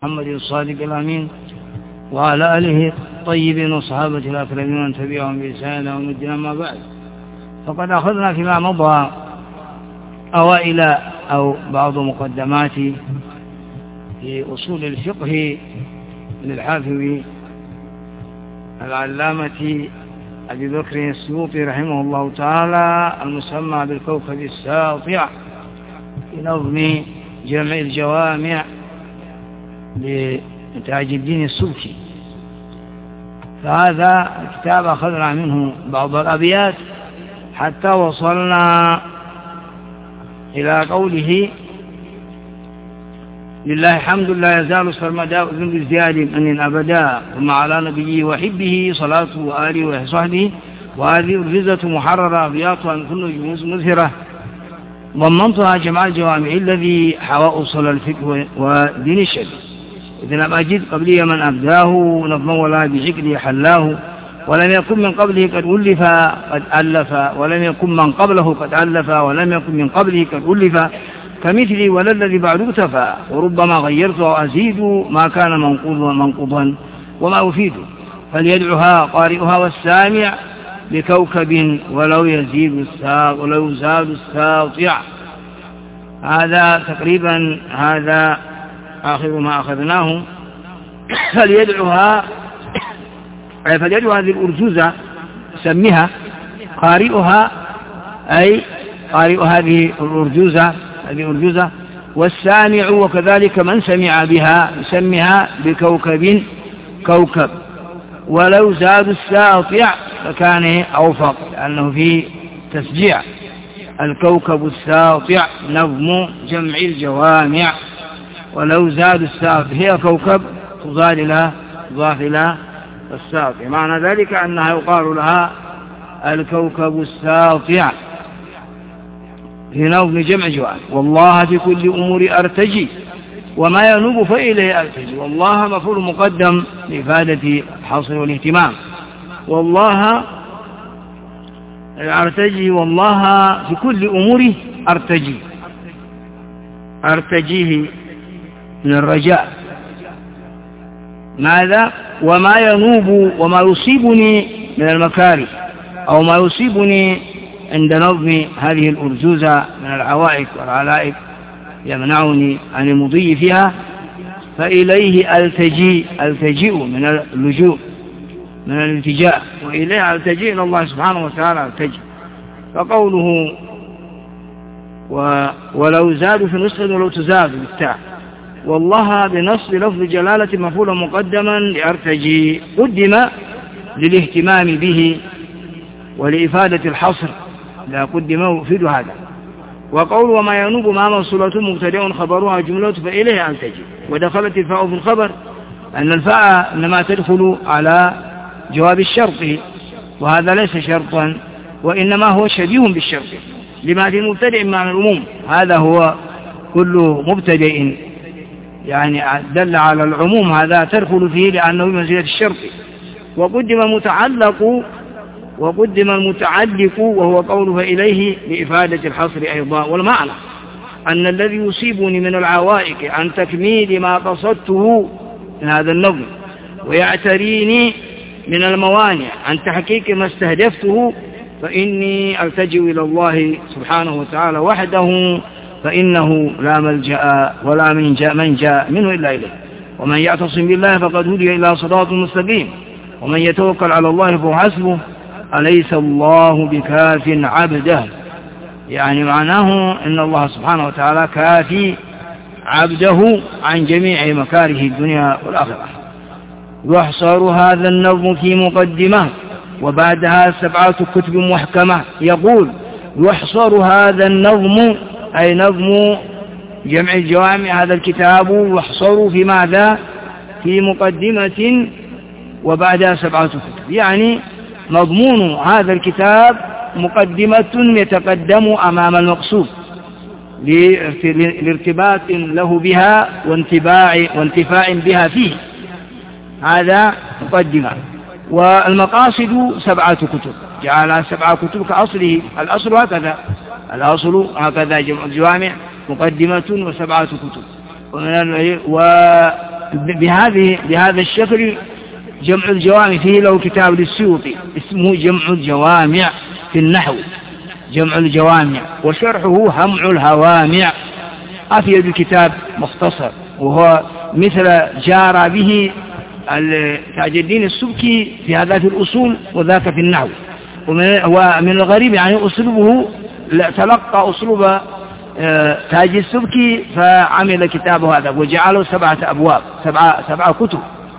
محمد الصادق الأمين وعلى آله الطيبين وصحابة الأكرمين ومن تبعهم بإحسان إلى يوم الدين. أما بعد، فقد أخذنا فيما مضى أوائل أو بعض مقدمات في أصول الفقه للحافظ العلامة أبي بكر السيوطي رحمه الله تعالى، المسمى بالكوكب الساطع، في نظم جمع الجوامع لتاج الدين السبكي. فهذا الكتاب أخذنا منه بعض الأبيات حتى وصلنا إلى قوله: لله حمد لا يزال سرمداء ذنب الزياد من أبدا، ثم على نبيه وحبه صلاته وآله وصحبه، وهذه الرزة محررة أبياتها من كل مزهرة، ضمنتها جمع الجوامع الذي حوى أصل الفقه ودين الشرع، إذ لم أجد قبلي من أبداه نظما ولا بعقله حلاه، ولم يكن من قبله قد ألف قد ألف، ولم يكن من قبله قد ألف، ولم يكن من قبله قد ألف، كمثلي ولا الذي بعد اكتفى، وربما غيرت وأزيد ما كان منقوضا وما أفيد، فليدعها قارئها والسامع بكوكب ولو يزاد الساطع. هذا تقريبا هذا آخر ما أخذناه. فليدعها هذه الأرجوزة سميها قارئها، أي قارئ هذه الأرجوزة والسامع وكذلك من سمع بها يسميها بكوكب كوكب، ولو زاد الساطع فكان أوفق لأنه في تسجيع. الكوكب الساطع نظم جمع الجوامع، ولو زاد الساطع هي كوكب تضاف إلى الساطع، معنى ذلك أنها يقال لها الكوكب الساطع في نظم جمع جوامع. والله في كل أمور أرتجي وما ينوب فإليه أرتجي. والله مفعول مقدم لإفادة الحصر والاهتمام. والله أرتجي، والله في كل أموره أرتجيه من الرجاء. ماذا؟ وما ينوب وما يصيبني من المكاره، أو ما يصيبني عند نظم هذه الأرجوزة من العوائق والعلائق يمنعني عن المضي فيها، فإليه ألتجئ من اللجوء، من الالتجاء، وإليه ألتجئ إلى الله سبحانه وتعالى ألتجئ. فقوله ولو زاد في نسخة ولو تزاد بالتاء، والله بنصب لفظ جلالة مفعولا مقدما لأرتجي، قدم للاهتمام به ولإفادة الحصر، لا قدم يفيد هذا. وقول وما ينوب ما موصولة مبتدأ خبرها جملة فإليه ألتجي، ودخلت الفاء في الخبر، أن الفاء إنما تدخل على جواب الشرط، وهذا ليس شرطا وإنما هو شبيه بالشرط، لما في مبتدأ معنى العموم. هذا هو كل مبتدأ يعني دل على العموم، هذا تدخل فيه لأنه بمنزلة الشرط. وقدم المتعلق وهو قوله فإليه لإفادة الحصر أيضا. والمعنى أن الذي يصيبني من العوائق عن تكميل ما قصدته من هذا النظم، ويعتريني من الموانع عن تحقيق ما استهدفته، فإني ألتجئ إلى الله سبحانه وتعالى وحده، فإنه لا ملجأ ولا منجا منه إلا إليه. ومن يعتصم بالله فقد هدي إلى صراط مستقيم، ومن يتوكل على الله فهو حسبه، أليس الله بكاف عبده. يعني معناه أن الله سبحانه وتعالى كافي عبده عن جميع مكاره الدنيا والآخرة. يحصر هذا النظم في مقدمة وبعدها 7 كتب محكمة. يقول يحصر هذا النظم أي نظم جمع الجوامع، هذا الكتاب يحصر في ماذا؟ في مقدمة وبعدها 7 كتب، يعني مضمون هذا الكتاب مقدمة يتقدم أمام المقصود لارتباط له بها وانتفاع بها فيه، هذا مقدمة. والمقاصد 7 كتب، جعلها 7 كتب كأصله. الأصل هكذا جمع الجوامع مقدمة و7 كتب. بهذا الشكل جمع الجوامع. فيه له كتاب للسيوطي اسمه جمع الجوامع في النحو، جمع الجوامع، وشرحه همع الهوامع. أفيد الكتاب مختصر، وهو مثل جار به تاج الدين السبكي في هذا في الأصول وذاك في النحو. ومن الغريب يعني أسلوبه تلقى أسلوب تاج السبكي فعمل كتابه هذا وجعله 7 أبواب، 7 كتب.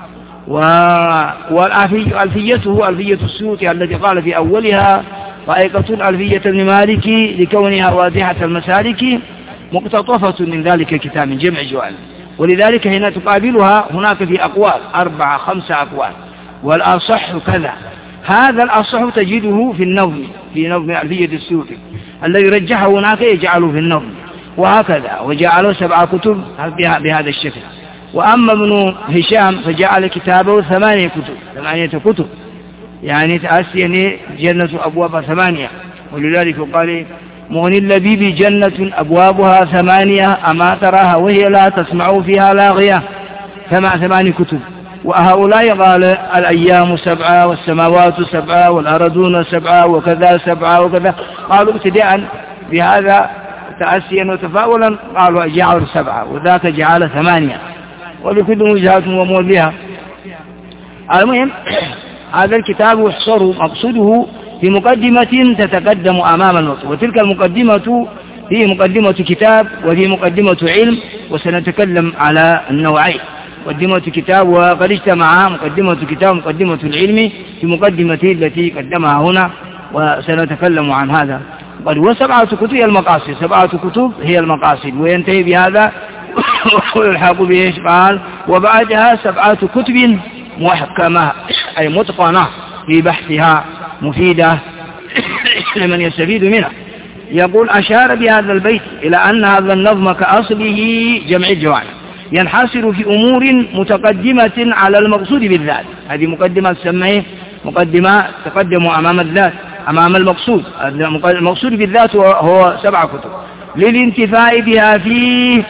والألفيته ألفية السيوطي التي قال في أولها طائقة ألفية ابن مالك لكونها واضحة المسالك مقتطفة من ذلك الكتاب من جمع جوامع. ولذلك هنا تقابلها هناك في أقوال 4 5 أقوال، والأصح كذا. هذا الأصح تجده في النظم، في نظم ألفية السيوطي الذي رجحه هناك يجعله في النظم، وهكذا وجعله 7 كتب بهذا الشكل. وأما ابن هشام فجعل كتابه 8 كتب، يعني تأسيني جنة أبوابها 8. ولذلك قال مغني اللبيب جنة أبوابها 8 أما تراها وهي لا تسمع فيها لاغية. 8 كتب. وهؤلاء قال الأيام 7 والسماوات 7 والأرضون 7 وكذا 7 وكذا. قالوا ابتداء بهذا تأسيا وتفاؤلا قالوا جعل 7 وذاك جعل 8، ولكل وجهات ومولها. المهم هذا الكتاب يحصر مقصوده في مقدمة تتقدم أمام النطق، وتلك المقدمة هي مقدمة كتاب وهي مقدمة علم، وسنتكلم على النوعين، مقدمة كتاب وقد اجتمع مقدمة كتاب مقدمة العلم في مقدمته التي قدمها هنا، وسنتكلم عن هذا. و7 كتب هي المقاصد، 7 كتب هي المقاصد، وينتهي بهذا ويلحق به قال وبعدها 7 كتب محكمة أي متقنة في بحثها مفيدة لمن يستفيد منها. يقول أشار بهذا البيت إلى أن هذا النظم كأصله جمع الجوامع ينحصر في أمور متقدمة على المقصود بالذات. هذه مقدمة تسميه مقدمة تقدم أمام الذات، أمام المقصود. المقصود بالذات هو 7 كتب للانتفاع بها فيه،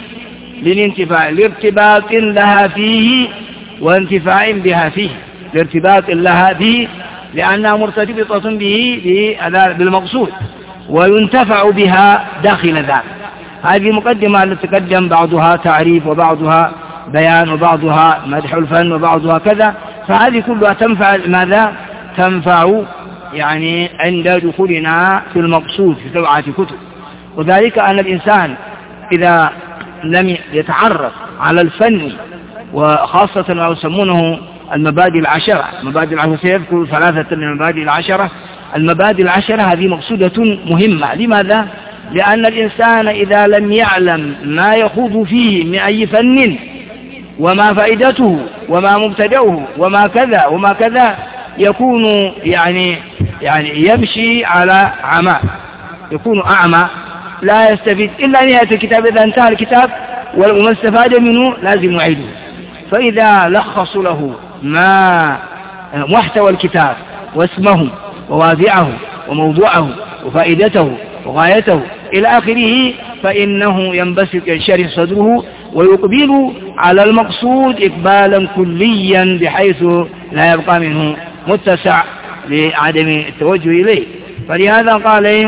لارتباط لها فيه وانتفاع بها فيه، لارتباط لها به لأنها مرتبطة به بالمقصود، وينتفع بها داخل ذلك. هذه مقدمة التي تقدم بعضها تعريف وبعضها بيان وبعضها مدح الفن وبعضها كذا. فهذه كلها تنفع ماذا؟ تنفع يعني عند دخولنا في المقصود في 7 كتب. وذلك أن الإنسان إذا لم يتعرف على الفن، وخاصة ما يسمونه المبادئ العشرة، مبادئ العشرة سيذكر 3 من المبادئ العشرة. المبادئ العشرة هذه مقصودة مهمة. لماذا؟ لأن الإنسان إذا لم يعلم ما يخوض فيه من أي فن وما فائدته وما مبتدأه وما كذا وما كذا يكون يعني يمشي على عمى، يكون أعمى لا يستفيد إلا نهاية الكتاب. إذا انتهى الكتاب وما استفاد منه لازم يعيده. فإذا لخص له ما محتوى الكتاب واسمه وواضعه وموضوعه وفائدته وغايته إلى آخره، فإنه ينبسط ينشرح صدره ويقبل على المقصود إقبالا كليا بحيث لا يبقى منه متسع لعدم التوجه إليه. فلهذا قال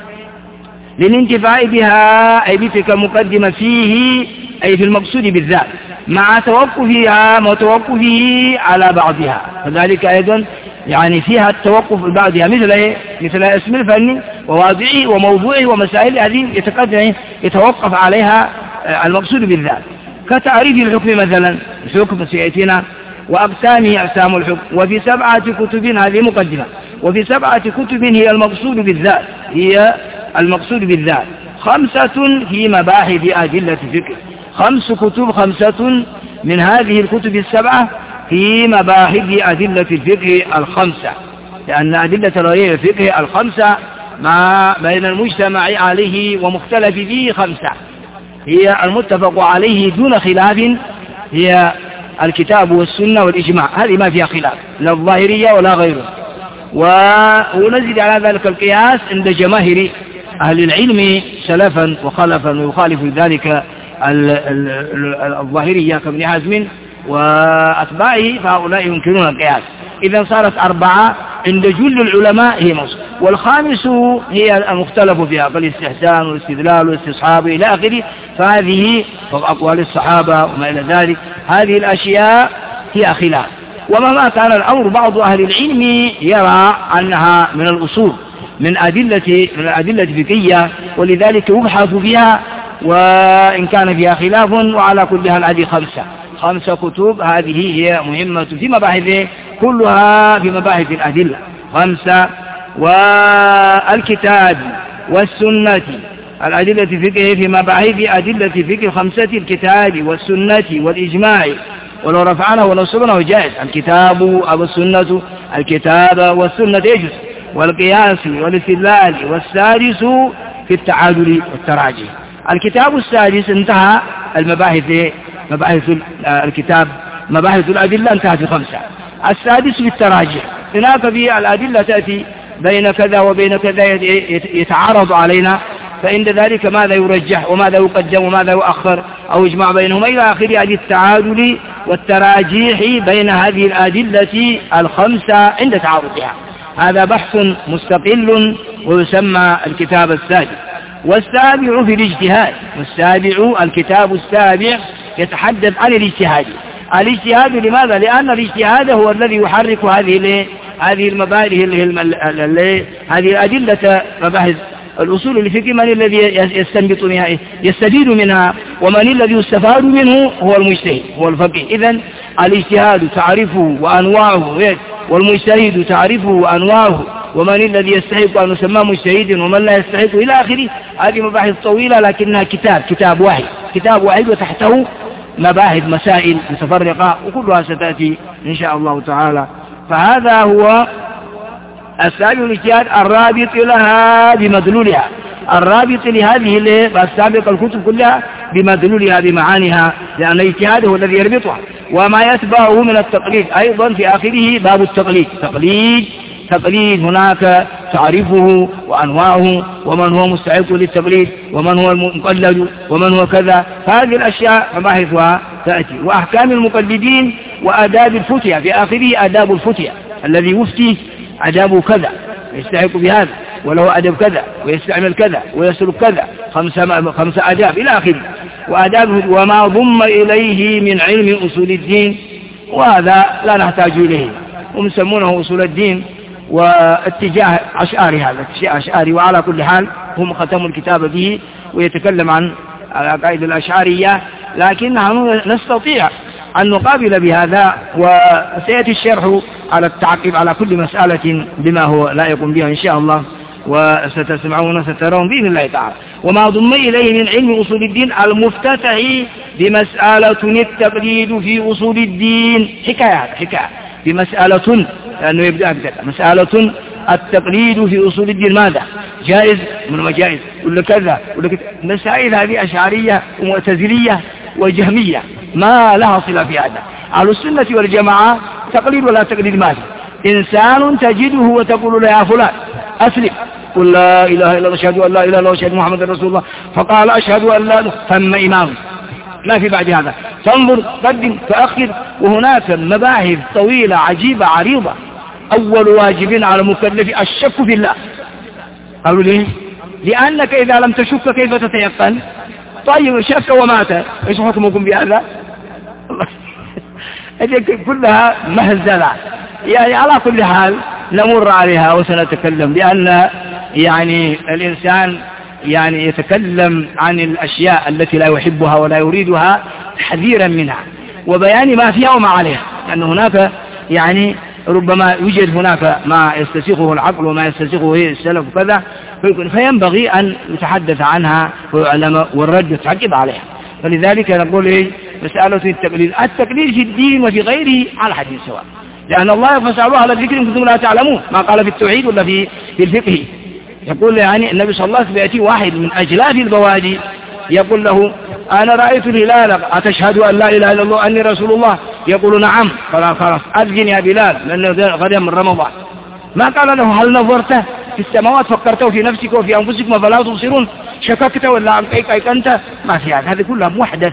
للانتفاع بها أي بتلك المقدمة فيه أي في المقصود بالذات مع توقفها وتوقفه على بعضها. فذلك أيضا يعني فيها التوقف بعضها مثل اسم الفن وواضعه وموضوعه ومسائل هذه يتوقف عليها المقصود بالذات. كتعريف الحكم مثلا، الحكم سيأتينا وأقسامه أقسام الحكم. وفي 7 كتب هذه مقدمة، وفي 7 كتب هي المقصود بالذات، هي المقصود بالذات. 5 في مباحث أدلة الفقه، 5 كتب، 5 من هذه الكتب 7 في مباحث أدلة الفقه 5، لأن أدلة الفقه 5 ما بين المجتمع عليه ومختلف فيه 5 هي المتفق عليه دون خلاف، هي الكتاب والسنة والإجماع، هذه ما فيها خلاف لا الظاهرية ولا غيره. ونزيد على ذلك القياس عند جماهير أهل العلم سلفا وخلفا، ويخالف ذلك الظاهرية كابن حزم وأتباعه فهؤلاء ينكرون القياس. إذا صارت 4 عند جل العلماء هي موصول. والخامس هي المختلف فيها فالاستحسان والاستدلال والاستصحاب إلى آخره، فهذه أقوال الصحابة وما إلى ذلك، هذه الأشياء هي خلاف. ومهما كان الأمر بعض أهل العلم يرى أنها من الأصول من الأدلة الفقهية، ولذلك يبحث فيها وإن كان فيها خلاف. وعلى كل حال هذه 5 كتب، هذه هي مهمة في مباحث كلها في مباحث الأدلة 5. والكتاب والسنة الأدلة الفقهية في مباحث أدلة فقه 5: الكتاب والسنة والإجماع، ولو رفعنا ونصبنا جائز. الكتاب أو السنة، الكتاب والسنة يجوز، والقياس والاستدلال. والسادس في التعادل والتراجح. الكتاب السادس انتهى مباحث الكتاب، مباحث الأدلة انتهى في 5. السادس في التراجح، هناك في الأدلة تأتي بين كذا وبين كذا يتعارض علينا، فإن ذلك ماذا يرجح وماذا يقدم وماذا يؤخر أو يجمع بينهما إلى آخر هذه التعادل والتراجيح بين هذه الأدلة 5 عند تعارضها. هذا بحث مستقل ويسمى الكتاب السادس. والسابع في الاجتهاد، الكتاب السابع يتحدث عن الاجتهاد. الاجتهاد لماذا؟ لأن الاجتهاد هو الذي يحرك هذه المبادئ هذه الأدلة مباحث الأصول الفقهية. من الذي يستنبط منها يستفيد منها، ومن الذي يستفاد منه هو المجتهد هو الفقيه. إذن الاجتهاد تعرفه وأنواعه، والمجتهد تعرفه وأنواعه، ومن الذي يستحق أن يسمى مجتهد ومن لا يستحق إلى آخره. هذه مباحث طويلة لكنها كتاب واحد وتحته مباحث مسائل متفرقة وكلها ستأتي إن شاء الله تعالى. فهذا هو السابق الاجتهاد الرابط لها بمدلولها، الرابط لهذه السابق الكتب كلها بمدلولها بمعانيها، لأن الاجتهاد هو الذي يربطها. وما يتبعه من التقليد أيضا في آخره باب التقليد. تقليد هناك تعريفه وأنواعه، ومن هو مستحق للتقليد ومن هو المقلد ومن هو كذا. هذه الأشياء مباحثها تأتي. وأحكام المقلدين وآداب الفتية في آخره آداب الفتية، الذي يفتي آدابه كذا يستحق بهذا وله أدب كذا ويستعمل كذا ويسلك كذا، 5 آداب إلى آخره. وآداب وما ضم إليه من علم أصول الدين، وهذا لا نحتاج إليه، هم يسمونه أصول الدين واتجاه أشعاري. هذا شيء أشعاري، وعلى كل حال هم ختموا الكتاب به ويتكلم عن العقائد الأشعارية، لكن نحن نستطيع أن نقابل بهذا. وسيأتي الشرح على التعقيب على كل مسألة بما هو لائق بها إن شاء الله، وستسمعون سترون بإذن الله تعالى. وما ضم إليه من علم أصول الدين المفتتح بمسألة التقليد في أصول الدين. حكاية بمسألة، لأنه يبدأ بكذا مسألة التقليد في أصول الدين ماذا؟ جائز من مجائز ولا كذا ولا كذا. مسائل هذه أشعرية ومعتزلية وجهمية ما لها صلة في هذا. أهل السنة والجماعة تقليد ولا تقليد ماذا؟ إنسان تجده وتقول له يا فلان أسلم، قل لا إله إلا الله أشهد أن لا إله إلا الله أشهد محمد رسول الله، فقال أشهد أن لا إله، ثم إمام، ما في بعد هذا. تنظر قدم تأخر. وهناك مباحث طويلة عجيبة عريضة. أول واجب على المكلف الشك في الله. قالوا ليه؟ لأنك إذا لم تشك كيف تتيقن؟ طيب شك ومات، ايش حكمكم بهذا؟ كلها مهزلة. يعني على كل حال نمر عليها وسنتكلم، لأن يعني الإنسان يعني يتكلم عن الأشياء التي لا يحبها ولا يريدها حذيرا منها، وبيان ما فيها وما عليها، لأن هناك يعني ربما يوجد هناك ما يستسيغه العقل وما يستسيغه السلف وكذا، فينبغي أن يتحدث عنها ويعلم والرد يتعقب عليها. فلذلك نقول مسألة التقليد في الدين وفي غيره على حد سواء، لأن الله فسألوه على الذكر إن كنتم لا تعلمون، ما قال في التوحيد ولا في الفقه. يقول يعني النبي صلى الله عليه وسلم يأتي واحد من أجلاف البوادي يقول له أنا رأيت الهلال أتشهد أن لا إله إلا الله أني رسول الله؟ يقول نعم. خلاص أذن يا بلال لأنه غدا من رمضان. ما قال له هل نظرت في السماوات فكرته في نفسك وفي أنفسكم فلا تبصرون؟ شككت ولا أيقنت؟ ما في هذا كلها محدثات.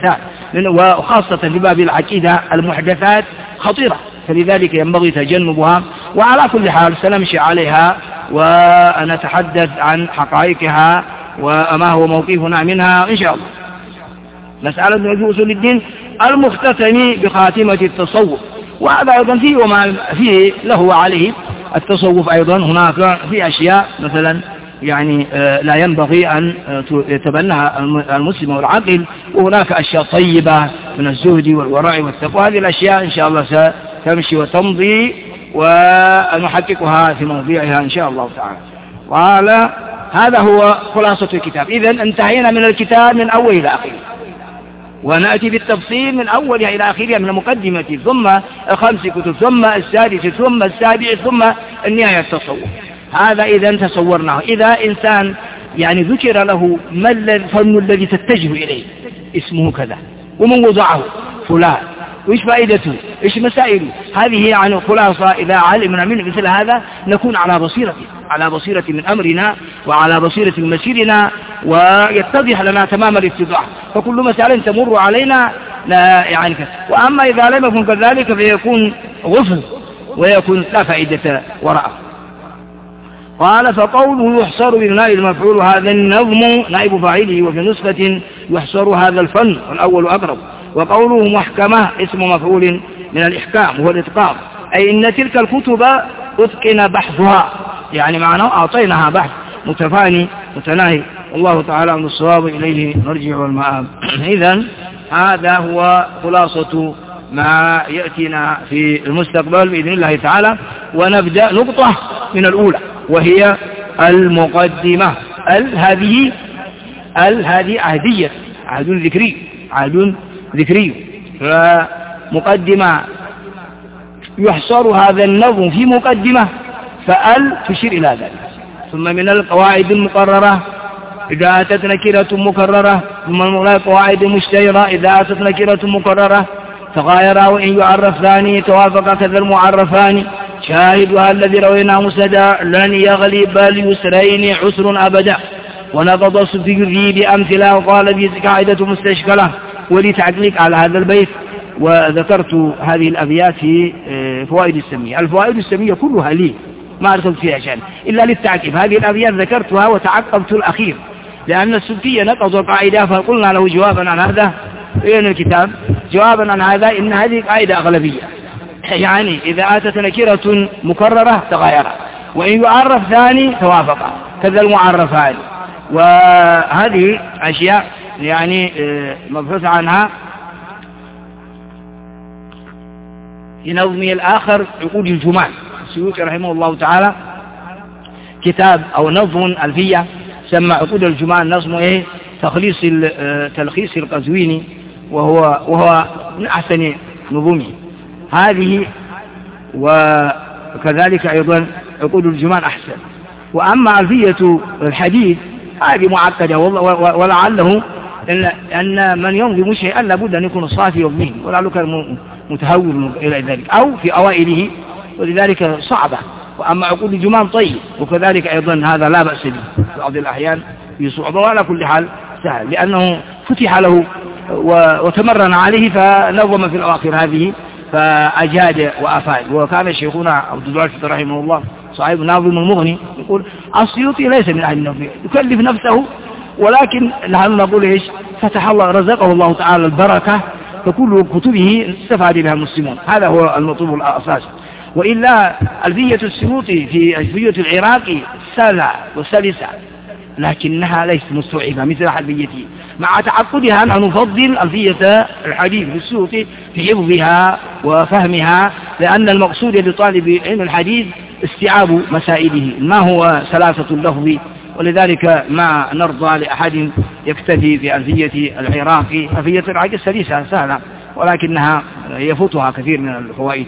وخاصة في باب العقيدة المحدثات خطيرة، فلذلك ينبغي تجنبها. وعلى كل حال سنمشي عليها ونتحدث عن حقائقها وما هو موقفنا منها إن شاء الله. مسألة في أصول الدين المختتم بخاتمة التصوف، وهذا أيضا فيه وما فيه له وعليه. التصوف أيضا هناك في أشياء مثلا يعني لا ينبغي أن يتبناها المسلم والعاقل، وهناك أشياء طيبة من الزهد والورع والتقوى. هذه الأشياء إن شاء الله ستمشي وتمضي ونحققها في موضوعها إن شاء الله تعالى. قال هذا هو خلاصة الكتاب. إذن انتهينا من الكتاب من أول إلى آخره، ونأتي بالتفصيل من أولها إلى آخرها، من المقدمة ثم الخمس كتب ثم السادس ثم السابع ثم النهاية التصوف. هذا إذا تصورناه. إذا إنسان يعني ذكر له ما الفن الذي تتجه إليه، اسمه كذا، ومن وضعه فلان، وإيش فائدته، إيش مسائله، هذه يعني خلاصة. إذا علمنا من مثل هذا نكون على بصيرة من أمرنا وعلى بصيرة من مسيرنا، ويتضح لنا تمام الاتضاح. فكل مسألة تمر علينا لا يعني كذا. وأما إذا لم يكن كذلك فيكون غفل ويكون لا فائدة وراءه. قال فقوله يحصر ببناء المفعول هذا النظم نائب فاعله، وفي نسخة يحصر هذا الفن والأول أقرب. وقوله محكمة اسم مفعول من الإحكام وهو الإتقان، أي إن تلك الكتب أتقن بحثها، يعني معناه أعطيناها بحث متفاني متناهي. والله تعالى من الصواب إليه نرجع والمآب. إذن هذا هو خلاصة ما يأتينا في المستقبل بإذن الله تعالى. ونبدأ نقطة من الأولى وهي المقدمة. هذه عهدية، عهد ذكري. فمقدمة يحصر هذا النظم في مقدمة، فأل تشير إلى ذلك. ثم من القواعد المقررة إذا أتت نكرة مكررة، ثم من القواعد المشتهرة إذا أتت نكرة مكررة تغايرا وإن يعرف ثاني توافق كذا المعرفان. شاهدها الذي رويناه مسندا لن يغلب اليسرين عسر أبدا. ونقض السفيري بأمثلة وقال به قاعدة مستشكلة. ولتعليق على هذا البيت وذكرت هذه الأبيات في فوائد السمية. الفوائد السمية كلها لي ما أرسلت فيها شأن إلا للتعقيب. هذه الأبيات ذكرتها وتعقبت الأخير، لأن السبكية نقض القاعدة فقلنا له جوابا عن هذا في الكتاب، جوابا عن هذا إن هذه قاعدة أغلبية، يعني إذا أتت نكرة مكررة تغايرا وإن يعرف ثاني توافقا كذا المعرفان. وهذه أشياء يعني مبحوث عنها في نظمه الآخر عقود الجمال. السيوطي رحمه الله تعالى كتاب أو نظم ألفية سمى عقود الجمال، نظمه تلخيص القزويني، وهو من أحسن نظومه هذه. وكذلك أيضا عقود الجمال أحسن. وأما ألفية الحديث هذه معقدة، ولعله أن من ينظم شيئا لابد أن يكون صافي الذهن، ولعله كان متهور إلى ذلك أو في أوائله، ولذلك صعبة. وأما عقود الجمال طيب، وكذلك أيضا هذا لا بأس به في بعض الأحيان بصعوبة، وعلى كل حال سهل لأنه فتح له وتمرن عليه فنظم في الأواخر هذه فأجاد وأفاد. وكان شيخنا عبد الوارث رحمه الله صاحب ناظم المغني يقول السيوطي ليس من أهل النظم، يكلف نفسه، ولكن نحن نقول إيش فتح الله رزقه الله تعالى البركة، فكل كتبه استفاد بها المسلمون. هذا هو المطلوب الأساسي. وإلا ألفية السيوطي في ألفية العراقي سهلة وسلسة، لكنها ليست مستوعبة مثل ألفيته، مع تعقدها نحن نفضل ألفية الحديث للسيوطي في حفظها وفهمها، لأن المقصود لطالب علم الحديث استيعاب مسائله ما هو سلاسة اللفظ. ولذلك ما نرضى لأحد يكتفي بألفية العراقي. ألفية العراقي سلسة سهلة، ولكنها يفوتها كثير من الفوائد.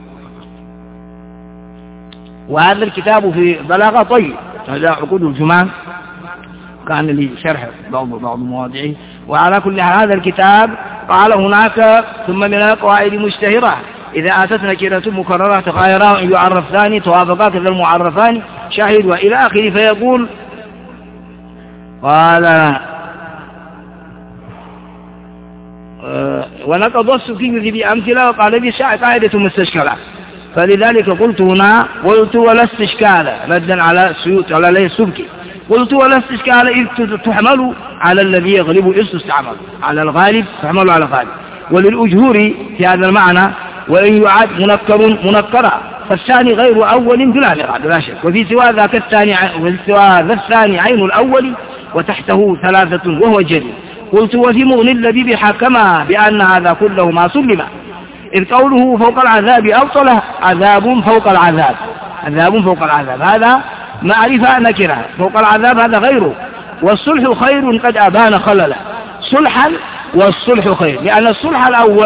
وهذا الكتاب في بلاغة طيب، هذا عقود الجمال كان لي شرح بعض مواضعه. وعلى كل حال هذا الكتاب قال هناك ثم من القواعد مشتهرة إذا أتت نكرة مكررة تغايرا وإن يعرف ثاني توافقا كذا المعرفان شاهد وإلى آخره. فيقول قال ونقض السكي بأمثلة وقال دي قاعدة مستشكلة. فلذلك قلت هنا ولا استشكال ردا على السيوط على لي السبكي، قلت ولا استشكال إذ تحمل على الذي يغلب إذ تستعمل على الغالب، تحمل على الغالب. وللأجهور في هذا المعنى وإن يعاد منكرا فالثاني غير أول بلا شك. وفي سوى ذاك الثاني عين الأول وتحته ثلاثة وهو جلي. قلت وفي مغني الذي حكم بأن هذا كله ما سلم، إذ قوله فوق العذاب أبطله عذاب فوق العذاب، عذاب فوق العذاب هذا معرفة نكرة، فوق العذاب هذا غيره. والصلح خير قد أبان خلله، صلحا والصلح خير، لأن الصلح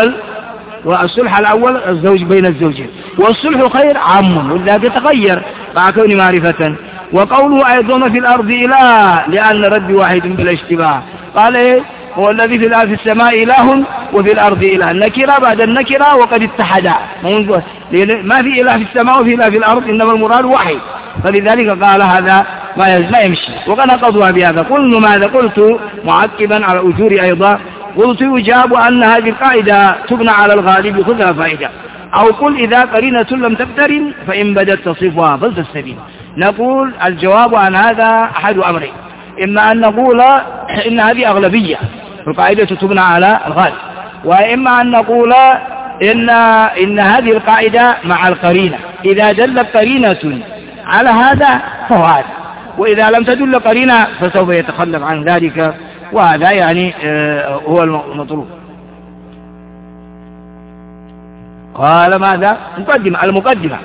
الأول الزوج بين الزوجين، والصلح خير عام ولذلك يتغير مع كون معرفة. وقوله أيضا في الأرض إله لأن رد واحد بلا اشتباه، قال إيه هو الذي في السماء إله وفي الأرض إله، النكرة بعد النكرة وقد اتحدا، ما في إله في السماء وفي إله في الأرض، إنما المراد واحد. فلذلك قال هذا ما يمشي. وقد نقضوا بهذا. قلنا ماذا؟ قلت معقبا على أجور أيضا، قلت يجاب أن هذه القاعدة تبنى على الغالب خذها فائدة، أو قل إذا قرينة لم تقترن فإن بدت تصفها فلتستبين. نقول الجواب عن هذا أحد أمرين، إما أن نقول إن هذه أغلبية القاعدة تبنى على الغالب، وإما أن نقول إن هذه القاعدة مع القرينة، إذا دلت قرينة على هذا فهو هذا، وإذا لم تدل قرينة فسوف يتخلف عن ذلك، وهذا يعني هو المطلوب. قال ماذا؟ المقدمة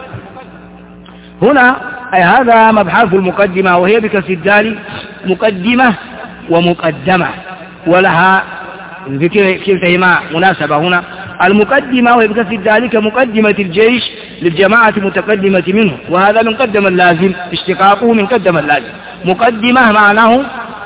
هنا أي هذا مبحث المقدمة، وهي بكسر الدال مقدمة ومقدمة، ولها كلتهما مناسبة هنا. المقدمة وهي بكسر الدال كمقدمة الجيش للجماعة المتقدمة منه، وهذا من قدم اللازم، اشتقاقه من قدم اللازم. مقدمة معناه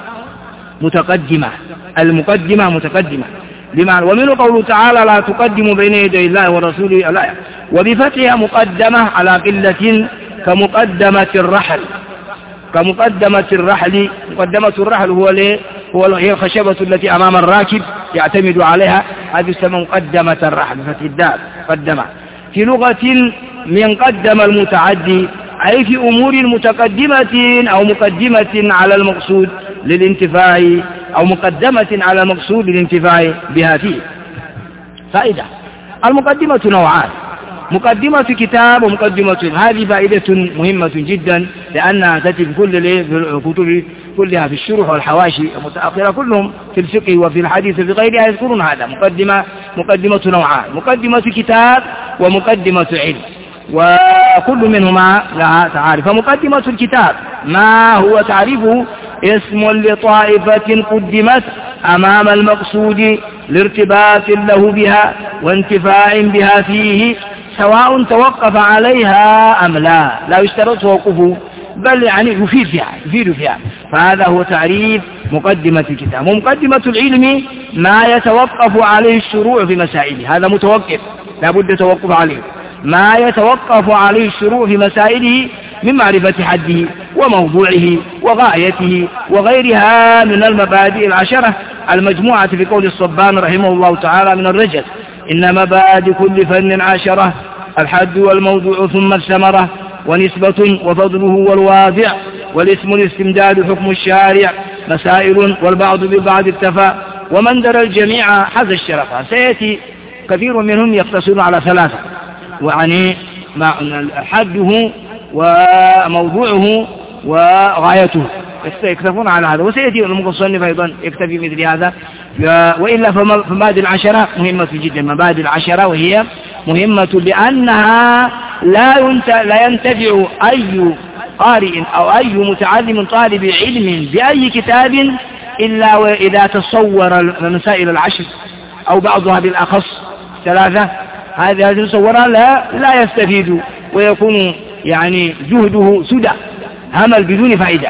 متقدمة، المقدمة متقدمة بمعنى. ومنه قوله تعالى لا تقدموا بين يدي الله ورسوله الآية. وبفتحها مقدمة على قلة كمقدمة الرحل، كمقدمة الرحل. مقدمة الرحل هي الخشبة التي أمام الراكب يعتمد عليها، هذه تسمى مقدمة الرحل فتح الدال قدمة. في لغة من قدم المتعدي أي في أمور متقدمة أو مقدمة على المقصود للانتفاع، أو مقدمة على المقصود للانتفاع بها فيه. فائدة المقدمة نوعان، مقدمة كتاب ومقدمة. هذه فائدة مهمة جدا، لأنها تأتي في كل الكتب كلها في الشروح والحواشي المتأخرة كلهم في الفقه وفي الحديث وفي غيرها يذكرون هذا. مقدمة نوعان، مقدمة كتاب ومقدمة علم، وكل منهما لها تعارف. فمقدمة الكتاب ما هو تعريفه؟ اسم لطائفة قدمت أمام المقصود لارتباط له بها وانتفاع بها فيه، سواء توقف عليها أم لا يشترط توقفه، بل يعني يفيد فيها. فهذا هو تعريف مقدمة الكتاب. ومقدمة العلم ما يتوقف عليه الشروع في مسائله، هذا متوقف لا بد توقف عليه، ما يتوقف عليه الشروع في مسائله من معرفة حده وموضوعه وغايته وغيرها من المبادئ العشرة المجموعة في قول الصبان رحمه الله تعالى من الرجل: إن مبادئ كل فن عشرة، الحد والموضوع ثم الثمرة، ونسبة وفضله والواضع، والاسم الاستمداد حكم الشارع، مسائل والبعض بالبعض اكتفى، ومن درى الجميع حز الشرف. سيأتي كثير منهم يقتصرون على ثلاثة، وعني حده وموضوعه وغايته يكتفون على هذا، وسيأتي المصنف أيضا يكتفي مثل هذا. وإلا فمبادئ العشرة مهمة جدا، مبادئ العشرة وهي مهمة لأنها لا ينتفع أي قارئ أو أي متعلم طالب علم بأي كتاب إلا وإذا تصور المسائل العشر أو بعضها بالأخص ثلاثة، هذه تصورها لا يستفيد، ويكون يعني جهده سدى همل بدون فائدة.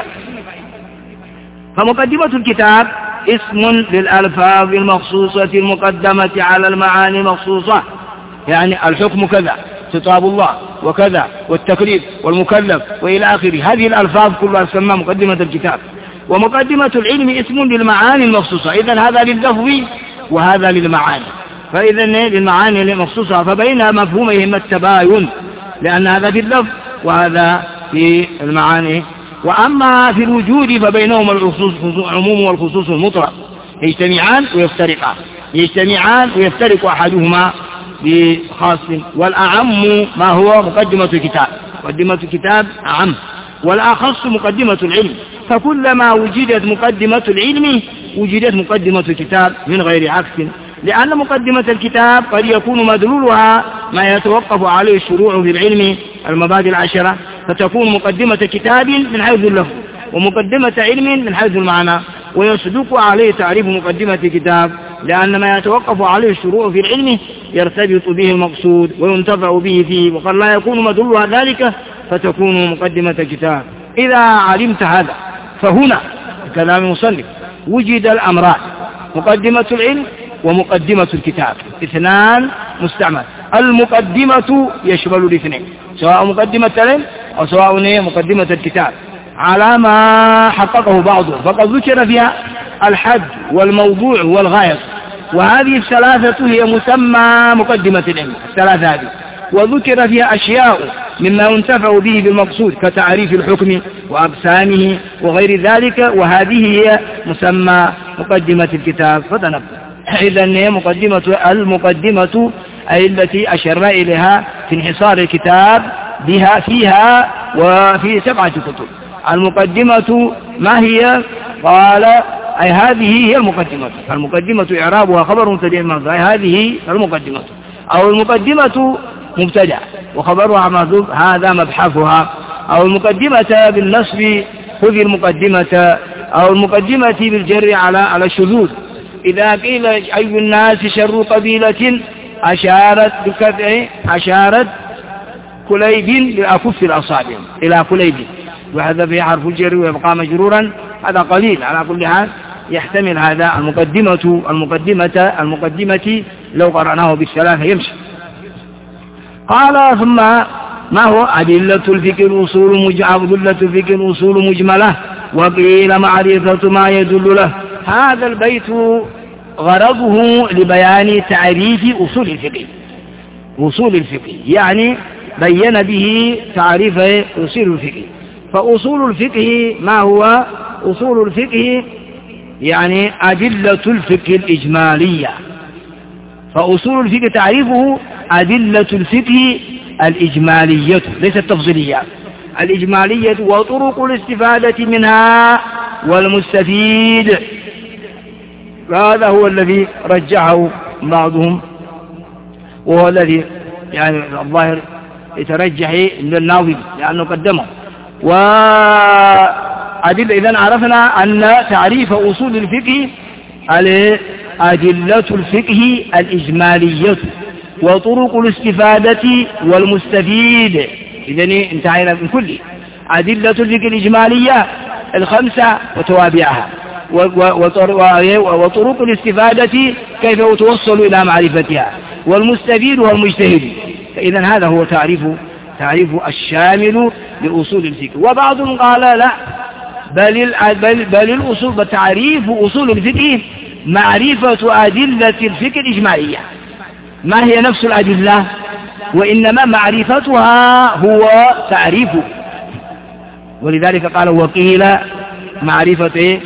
فمقدمة الكتاب اسم للألفاظ المخصوصة المقدمة على المعاني المخصوصة، يعني الحكم كذا، خطاب الله وكذا، والتكليف والمكلف وإلى آخره، هذه الألفاظ كلها تسمى مقدمة الكتاب. ومقدمة العلم اسم للمعاني المخصوصة، إذن هذا لللفظ وهذا للمعاني. فإذا للمعاني المخصوصة فبين مفهومهم التباين، لأن هذا في اللفظ وهذا في المعاني. وأما في الوجود فبينهما العموم والخصوص المطلق، يجتمعان ويفترقان، يجتمعان ويفترق أحدهما بخاص. والأعم ما هو مقدمة الكتاب، مقدمة الكتاب أعم، والأخص مقدمة العلم. فكلما وجدت مقدمة العلم وجدت مقدمة الكتاب من غير عكس، لأن مقدمة الكتاب قد يكون مدلولها ما يتوقف عليه الشروع في العلم المبادئ العشرة، فتكون مقدمة كتاب من حيث اللفظ ومقدمة علم من حيث المعنى، ويصدق عليه تعريف مقدمة كتاب، لأن ما يتوقف عليه الشروع في العلم يرتبط به المقصود وينتفع به فيه، وقد لا يكون مدلولها ذلك فتكون مقدمة كتاب. إذا علمت هذا فهنا كلام المصنف وجد الأمران، مقدمة العلم ومقدمة الكتاب، اثنان مستعمل. المقدمة يشمل الاثنين، سواء مقدمة العلم أو سواء مقدمة الكتاب، على ما حققه بعضهم، فقد ذكر فيها الحد والموضوع والغاية، وهذه الثلاثة هي مسمى مقدمة العلم الثلاثة هذه، وذكر فيها أشياء مما ينتفع به بالمقصود كتعريف الحكم وأقسامه وغير ذلك، وهذه هي مسمى مقدمة الكتاب. فتنبه إذن هي المقدمة أي التي أشرنا إليها في انحصار الكتاب بها فيها وفي 7 كتب. المقدمة ما هي؟ قال أي هذه هي المقدمة. المقدمة إعرابها خبر مبتدأ محذوف، أي هذه المقدمة، أو المقدمة مبتدأ وخبرها محذوف هذا مبحثها، أو المقدمة بالنصب خذ المقدمة، أو المقدمة بالجر على الشذوذ. إذا قيل أي الناس شر قبيلة أشارت كليب لأكف الأصابع إلى كليب، وهذا في حرف الجر ويبقى مجرورا، هذا قليل على كل حال يحتمل هذا. المقدمة لو قرأناه بالثلاثة يمشي. قال ثم ما هو؟ أدلة الفقه الأصول مجملة، وقيل معرفة ما يدل له. هذا البيت غرضه لبيان تعريف أصول الفقه، يعني بين به تعريف أصول الفقه. فأصول الفقه ما هو؟ أصول الفقه يعني أدلة الفقه الإجمالية. فأصول الفقه تعريفه أدلة الفقه الإجمالية ليست التفصيلية، الإجمالية وطرق الاستفادة منها والمستفيد. هذا هو الذي رجحه بعضهم، وهو الذي يعني الظاهر يترجح للناظم لأنه قدمه. وأدلة إذن عرفنا أن تعريف أصول الفقه أدلة الفقه الإجمالية وطرق الاستفادة والمستفيد. إذن انتهينا من كل أدلة الفقه الإجمالية 5 وتوابعها، وطرق الاستفادة كيف يتوصل إلى معرفتها، والمستفيد والمجتهد. فإذن هذا هو تعريف الشامل لأصول الفقه. وبعضهم قال لا، بل الأصول تعريف أصول الفقه معرفة أدلة الفقه الإجمالية، ما هي نفس الأدلة، وإنما معرفتها هو تعريفه. ولذلك قال وقيل معرفة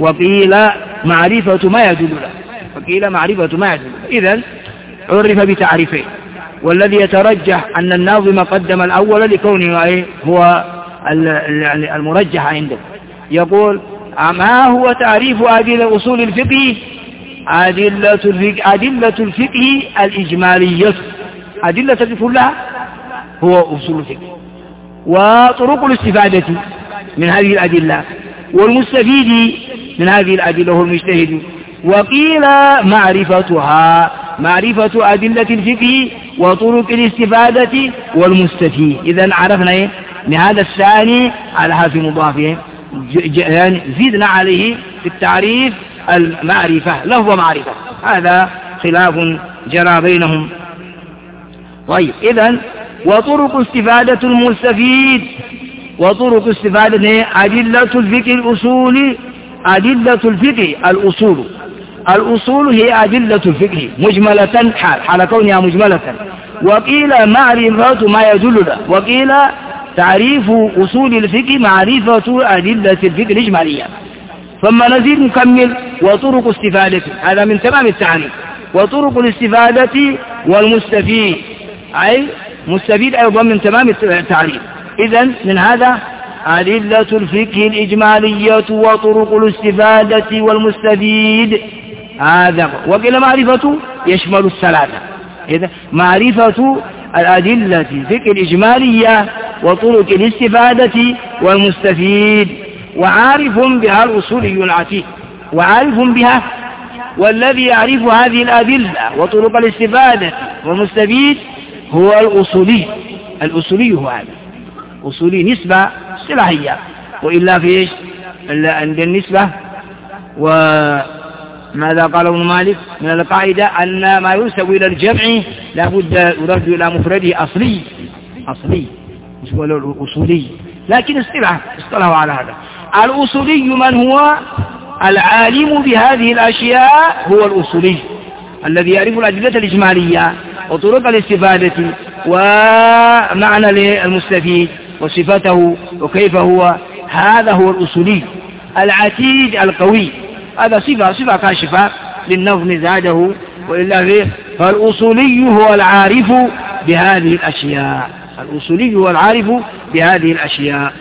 ما يدل له. إذن عرف بتعريفين، والذي يترجح أن الناظم قدم الأول لكونه هو المرجح عنده. يقول ما هو تعريف أدلة أصول الفقه؟ أدلة الفقه الإجمالية، أدلة كلها هو أصول الفقه، وطرق الاستفادة من هذه الأدلة، والمستفيد من هذه الأدلة هو المجتهد. وقيل معرفة أدلة الفقه وطرق الاستفادة والمستفيد. إذن عرفنا من هذا الثاني على حرف مضافه، يعني زدنا عليه في التعريف المعرفة له معرفة. هذا خلاف جرى بينهم. طيب إذن وطرق استفادة المستفيد، وطرق استفادة أدلة الفقه الأصول، أدلة الفقه الأصول الأصول هي أدلة الفقه مجملة حال كونها مجملة، وقيل معرفة ما يدل له، وقيل تعريف أصول الفقه معرفة أدلة الفقه الإجمالية. ثم نزيد نكمل وطرق استفادته، هذا من تمام التعريف. وطرق الاستفادة والمستفيد، أي مستفيد أيضا من تمام التعريف. إذن من هذا أدلة الفقه الإجمالية وطرق الاستفادة والمستفيد، هذا. وقيل معرفة يشمل الثلاثة، إذا معرفة الأدلة الفقه الإجمالية وطرق الاستفادة والمستفيد. وعارف بها الأصولي العتيق، وعارف بها، والذي يعرف هذه الأدلة وطرق الاستفادة والمستفيد هو الأصولي. الأصولي هو هذا أصولي نسبة صلاحية، وإلا في إيش عند النسبة. وماذا قال ابن مالك من القاعدة أن ما ينسب إلى الجمع لابد يرد إلى مفرده أصلي مش هو الأصولي، لكن اصطلحوا على هذا. الأصولي من هو العالم بهذه الأشياء، هو الأصولي الذي يعرف الأدلة الإجمالية وطرق الاستفادة ومعنى للمستفيد وصفته وكيف هو، هذا هو الأصولي العتيد القوي. هذا صفة كاشفة للنظم زاده، وإلا غير. فالأصولي هو العارف بهذه الأشياء، الأصولي هو العارف بهذه الأشياء.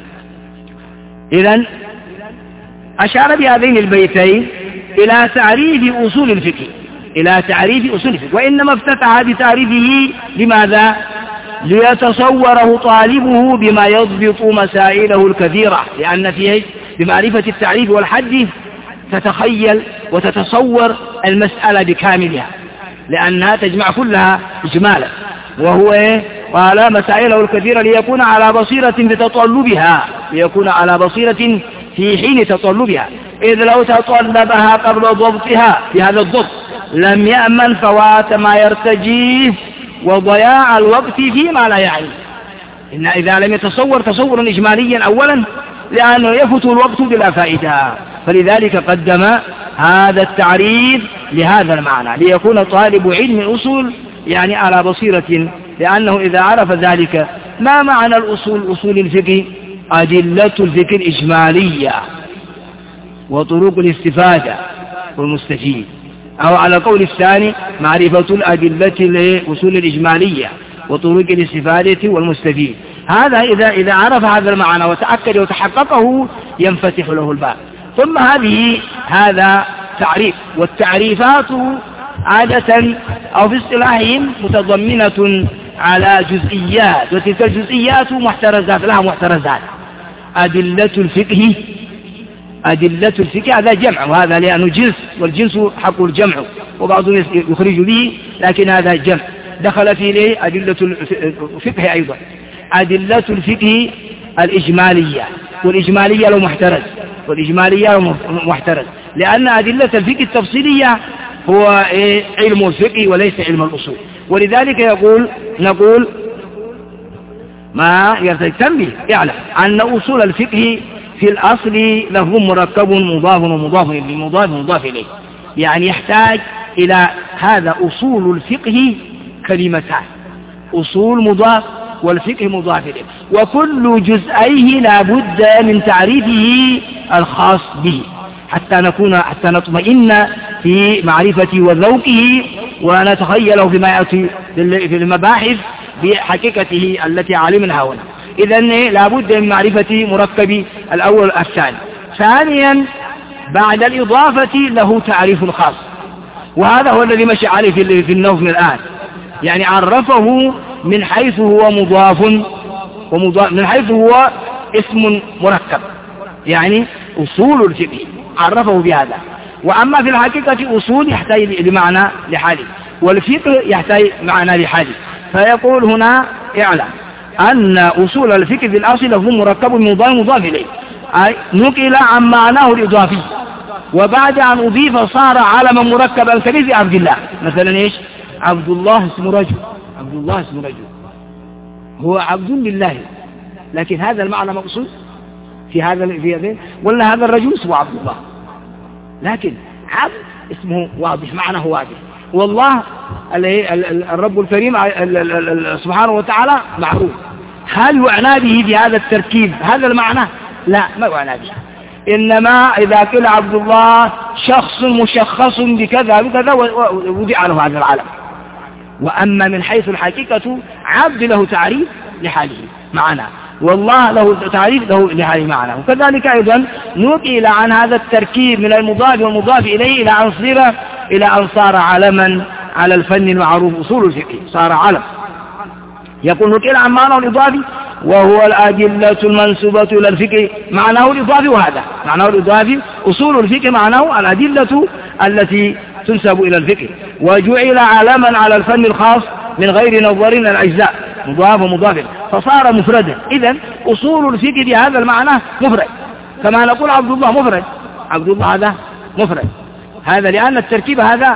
إذن أشار بهذين البيتين إلى تعريف أصول الفقه، إلى تعريف أصول الفقه، وإنما افتتح بتعريفه لماذا؟ ليتصوره طالبه بما يضبط مسائله الكثيرة، لأن فيه بمعرفة التعريف والحد تتخيل وتتصور المسألة بكاملها، لأنها تجمع كلها إجمالا. وهو قال مسائله الكثيرة ليكون على بصيرة بتطلبها، ليكون على بصيرة في حين تطلبها، إذ لو تطلبها قبل ضبطها بهذا الضبط لم يأمن فوات ما يرتجيه وضياع الوقت فيما لا يعني. إن إذا لم يتصور تصورا إجماليا أولا لأنه يفوت الوقت بلا فائدة، فلذلك قدم هذا التعريف لهذا المعنى، ليكون طالب علم الأصول يعني على بصيرة، لأنه إذا عرف ذلك ما معنى الأصول، أصول الفقه أدلة الفقه الإجمالية وطرق الاستفادة والمستفيد، أو على قول الثاني معرفة الأدلة الأصول الإجمالية وطرق الاستفادة والمستفيد. هذا إذا عرف هذا المعنى وتأكد وتحققه ينفتح له الباب. ثم هذا تعريف، والتعريفات عادة أو في اصطلاحهم متضمنة على جزئيات، وتلك الجزئيات محترزات لها محترزات. أدلة الفقه هذا جمع، وهذا لأنه جنس، والجنس حق الجمع وبعضهم يخرج به، لكن هذا جمع دخل فيه أدلة الفقه أيضا. أدلة الفقه الإجمالية، والإجمالية له محترز، والإجمالية له محترز، لأن أدلة الفقه التفصيلية هو علم الفقه وليس علم الأصول. ولذلك نقول ما يرتج تنبيه يعلم أن أصول الفقه في الأصل لفظ مركب مضاف ومضاف إليه مضاف إليه، يعني يحتاج إلى هذا أصول الفقه كلمتان، أصول مضاف والفقه مضاف إليه، وكل جزئيه لا بد من تعريفه الخاص به حتى نطمئن في معرفته وذوقه ونتخيله فيما يأتي في المباحث بحقيقته التي علمناها هنا. إذن لا بد من معرفة مركب الأول الثاني. ثانيا بعد الإضافة له تعريف خاص، وهذا هو الذي مشي عليه في النظم الآن، يعني عرفه من حيث هو مضاف من حيث هو اسم مركب، يعني أصول الفقه عرفه بهذا. وأما في الحقيقة أصول يحتاج لمعنى لحاله، والفقه يحتاج معنى لحاله. فيقول هنا اعلم أن أصول الفقه في الأصل لفظ مركب مضاف إليه، أي نقل عن معناه الإضافي، وبعد أن أضيف صار علما مركبا كمثل عبد الله. مثلا إيش؟ عبد الله اسم رجل، عبد الله اسم رجل هو عبد لله، لكن هذا المعنى مقصود في هذا ولا هذا الرجل اسمه عبد الله، لكن عبد اسمه واضح، معناه واضح. والله الرب الكريم سبحانه وتعالى معروف. هل يعنى به بهذا التركيب هذا المعنى؟ لا، ما يعنى به. إنما إذا قيل عبد الله شخص مشخص بكذا بكذا ووضع له هذا العلم. وأما من حيث الحقيقة عبد له تعريف لحاله معنا، والله له تعريف له لحاله معنا. وكذلك أيضا نقل عن هذا التركيب من المضاف والمضاف إليه إلى أن صار علما على الفن المعروف أصول الفقه، صار علم. يقول نقل عن معناه الإضافي وهو الأدلة المنسوبة إلى الفقه، معناه الإضافي، وهذا معناه الإضافي أصول الفقه، معناه الأدلة التي تنسب إلى الفقه، وجعل علما على الفن الخاص من غير نظر الأجزاء مضاف ومضاف، فصار مفردا. إذن أصول الفقه بهذا المعنى مفرد، كما نقول عبد الله مفرد، عبد الله هذا مفرد، هذا لأن التركيب هذا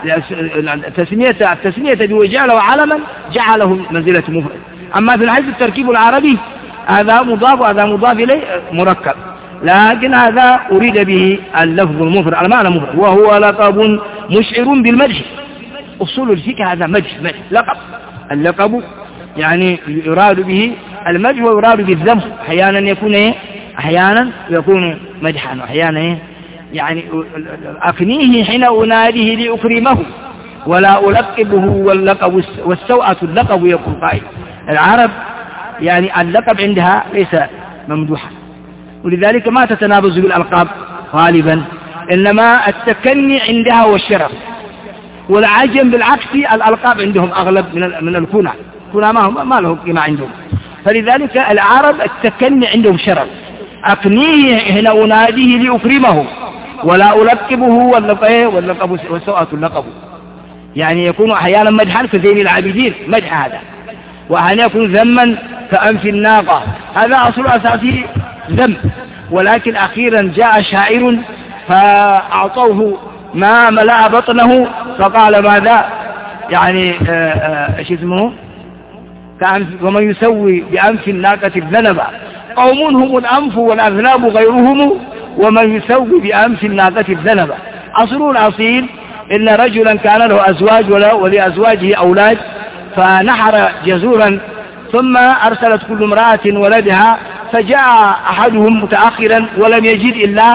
التسمية بوجعله علما جعله منزلة مفرد. أما في حيث التركيب العربي هذا مضاف وهذا مضاف إليه مركب، لكن هذا أريد به اللفظ المفرد، المعنى مفرد، وهو لقب مشعر بالمدح. أصول الفقه هذا مدح لقب. اللقب يعني يراد به المدح ويراد بالذم، أحيانا يكون مدحا، وأحيانا يعني أكنيه حين أناديه لأكرمه ولا ألقبه، واللقب والسوءة اللقب يقول قائل. العرب يعني اللقب عندها ليس ممدوحا، ولذلك ما تتنابز بالألقاب غالبا، إنما التكني عندها والشرف. والعجم بالعكس الألقاب عندهم أغلب من الكنى، ما له قيمة عندهم. فلذلك العرب التكني عندهم شرف، أكنيه هنا أناديه لأكرمه ولا ألقبه، واللقب والسوءة اللقب يعني يكون أحيانا مدحا كزين العابدين مدح هذا، وأحيانا يكون ذما كأنف الناقة، هذا أصل أساسي ذم. ولكن أخيرا جاء شاعر فأعطوه ما ملأ بطنه فقال ماذا يعني ايش اسمه ومن يسوي بأنف الناقة الذنب قوم هم الأنف والأذناب غيرهم ومن يسوي بأنف الناقة الذنب. أصل الأصيل إن رجلا كان له أزواج ولأزواجه أولاد، فنحر جزورا ثم أرسلت كل امرأة ولدها، فجاء أحدهم متأخرا ولم يجد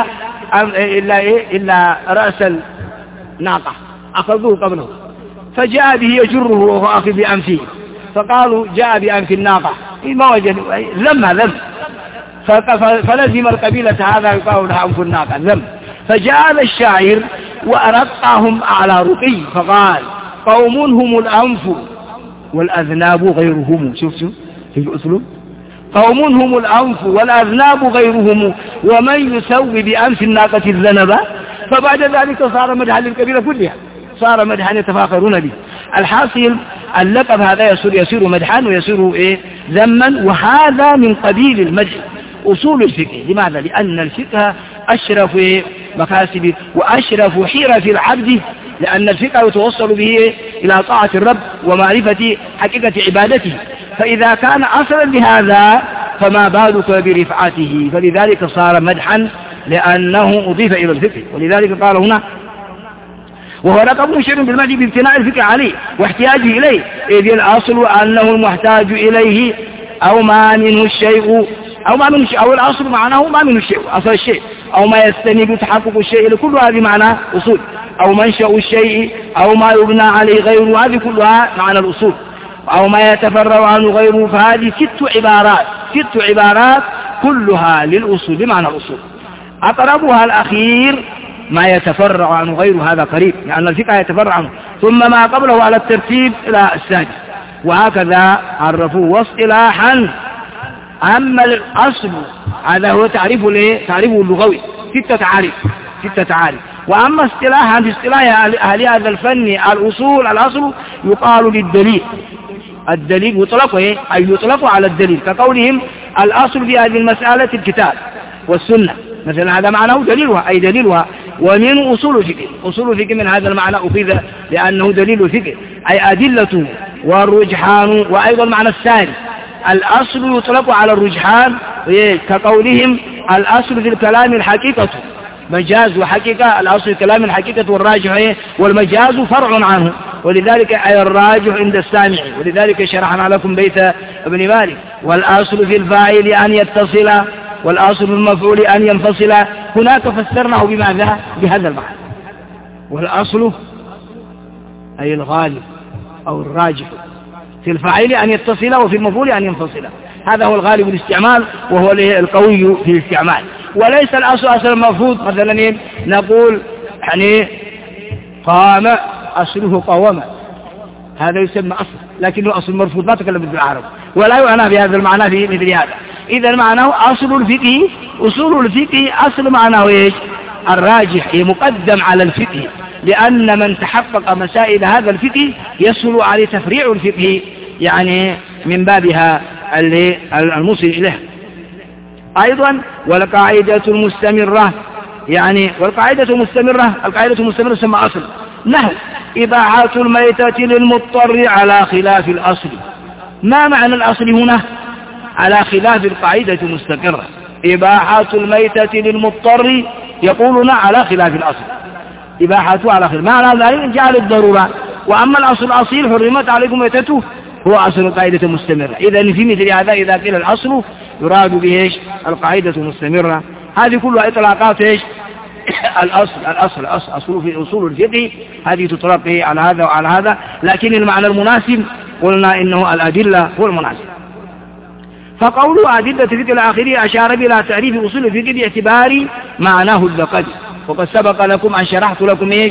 إلا رأس الناقة، أخذوه قبله فجاء به يجره وهو أخذ بأنفه، فقالوا جاء بأنف الناقة ما وجد ذم، فلزم القبيلة هذا يقال لها أنف الناقة ذم. فجاء هذا الشاعر وأرقهم على رقي فقال قوم هم الأنف والأذناب غيرهم. شوف في الأسلوب، قوم هم الأنف والأذناب غيرهم ومن يسوي بأنف الناقة الذنب. فبعد ذلك صار مدحا للقبيلة كلها، صار مدحا يتفاخرون به. الحاصل اللقب هذا يصير مدحا ويصير ذما، وهذا من قبيل المدح أصول الفقه. لماذا؟ لأن الفقه أشرف مكاسب وأشرف حيرة العبد، لأن الفقه يتوصل به إلى طاعة الرب ومعرفة حقيقة عبادته، فإذا كان أصلا لهذا فما بالك برفعته. فلذلك صار مدحا لأنه أضيف إلى الفقه. ولذلك قال هنا وهو رقم مشير بالمدح بامتناع الفقه عليه واحتياجه إليه، إذ الأصل أنه المحتاج إليه أو ما منه الشيء أو الأصل معناه ما منه الشيء، أصل الشيء أو ما يستند تحقق الشيء، لكل هذه معنى أصول، أو منشأ الشيء أو ما يبنى عليه غيره، هذه كلها معنى الأصول، أو ما يتفرع عنه غيره. فهذه ست عبارات كلها للأصول بمعنى الأصول. أقربها الأخير ما يتفرع عنه غيره، هذا قريب لأن الفقه يتفرع عنه، ثم ما قبله على الترتيب إلى السادس، وهكذا عرفوه واصطلاحا. أما الأصل هذا هو تعريفه اللغوي، ستة عارف. وأما اصطلاحا في اصطلاح أهل هذا الفن الأصل يقال للدليل. الدليل يطلق أي يطلق على الدليل، كقولهم الأصل في هذه المسألة الكتاب والسنة مثلا، هذا معناه دليلها أي دليلها. ومن أصول الفقه من هذا المعنى أخذ لأنه دليل الفقه أي أدلته والرجحان. وأيضا المعنى الثاني الأصل يطلق على الرجحان، كقولهم الأصل في الكلام الحقيقة مجاز وحقيقة، الأصل الكلام الحقيقة والراجح والمجاز فرع عنه، ولذلك أي الراجح عند السامع، ولذلك شرحنا لكم بيت ابن مالك: والأصل في الفاعل أن يتصل، والأصل في المفعول أن ينفصل. هناك فسرناه بماذا؟ بهذا المعنى. والأصل أي الغالب أو الراجح في الفاعل أن يتصل، وفي المفعول أن ينفصل. هذا هو الغالب الاستعمال، وهو القوي في الاستعمال، وليس الأصل أصل المفروض. مثلا نقول يعني قام أصله قوام، هذا يسمى أصل، لكنه أصل مرفوض، ما تكلم بالعرب ولا يعنى بهذا المعنى في مثل هذا. إذا معناه أصل الفقه، أصول الفقه أصل معناه إيش؟ الراجح، مقدم على الفقه، لأن من تحقق مسائل هذا الفقه يسهل عليه تفريع الفقه، يعني من بابها الموصل إليه. أيضا والقاعدة المستمرة، يعني والقاعدة المستمرة، القاعدة المستمرة تسمى أصل. نحو إباحة الميتة للمضطر على خلاف الأصل. ما معنى الأصل هنا؟ على خلاف القاعدة المستقرة. إباحة الميتة للمضطر يقولون على خلاف الأصل، إباحته على خلاف، معنى ذلك جعل الضرورة. وأما الأصل الأصيل حرمت عليكم ميتته هو أصل القاعدة المستمرة. إذا في مثل هذا إذا قيل الأصل يراد به إيش؟ القاعدة المستمرة. هذه كلها إطلاقات إيش؟ الأصل أصل في أصول الفقه، هذه تطلق على هذا وعلى هذا، لكن المعنى المناسب قلنا إنه الأدلة هو المناسب. فقوله أدلة الفقه الآخرية أشار بلا تعريف أصول الفقه باعتبار معناه اللقبي. وقد سبق لكم أن شرحت لكم إيش؟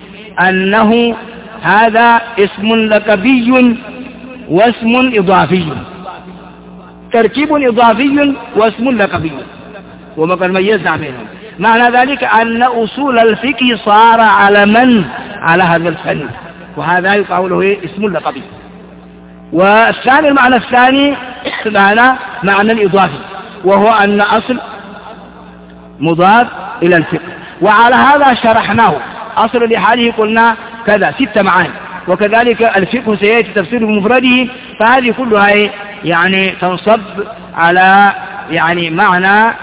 أنه هذا اسم لقبي واسم إضافي، تركيب إضافي واسم لقبي، وما قد ميزنا بينهم. معنى ذلك أن أصول الفقه صار علما على هذا الفن، وهذا يقال له اسم لقبي. والثاني المعنى الثاني معنى الإضافي، وهو أن أصل مضاف إلى الفقه. وعلى هذا شرحناه. أصل لحاله قلنا كذا 6 معاني، وكذلك الفقه سيأتي تفسيره بمفرده. فهذه كلها يعني تنصب على يعني معنى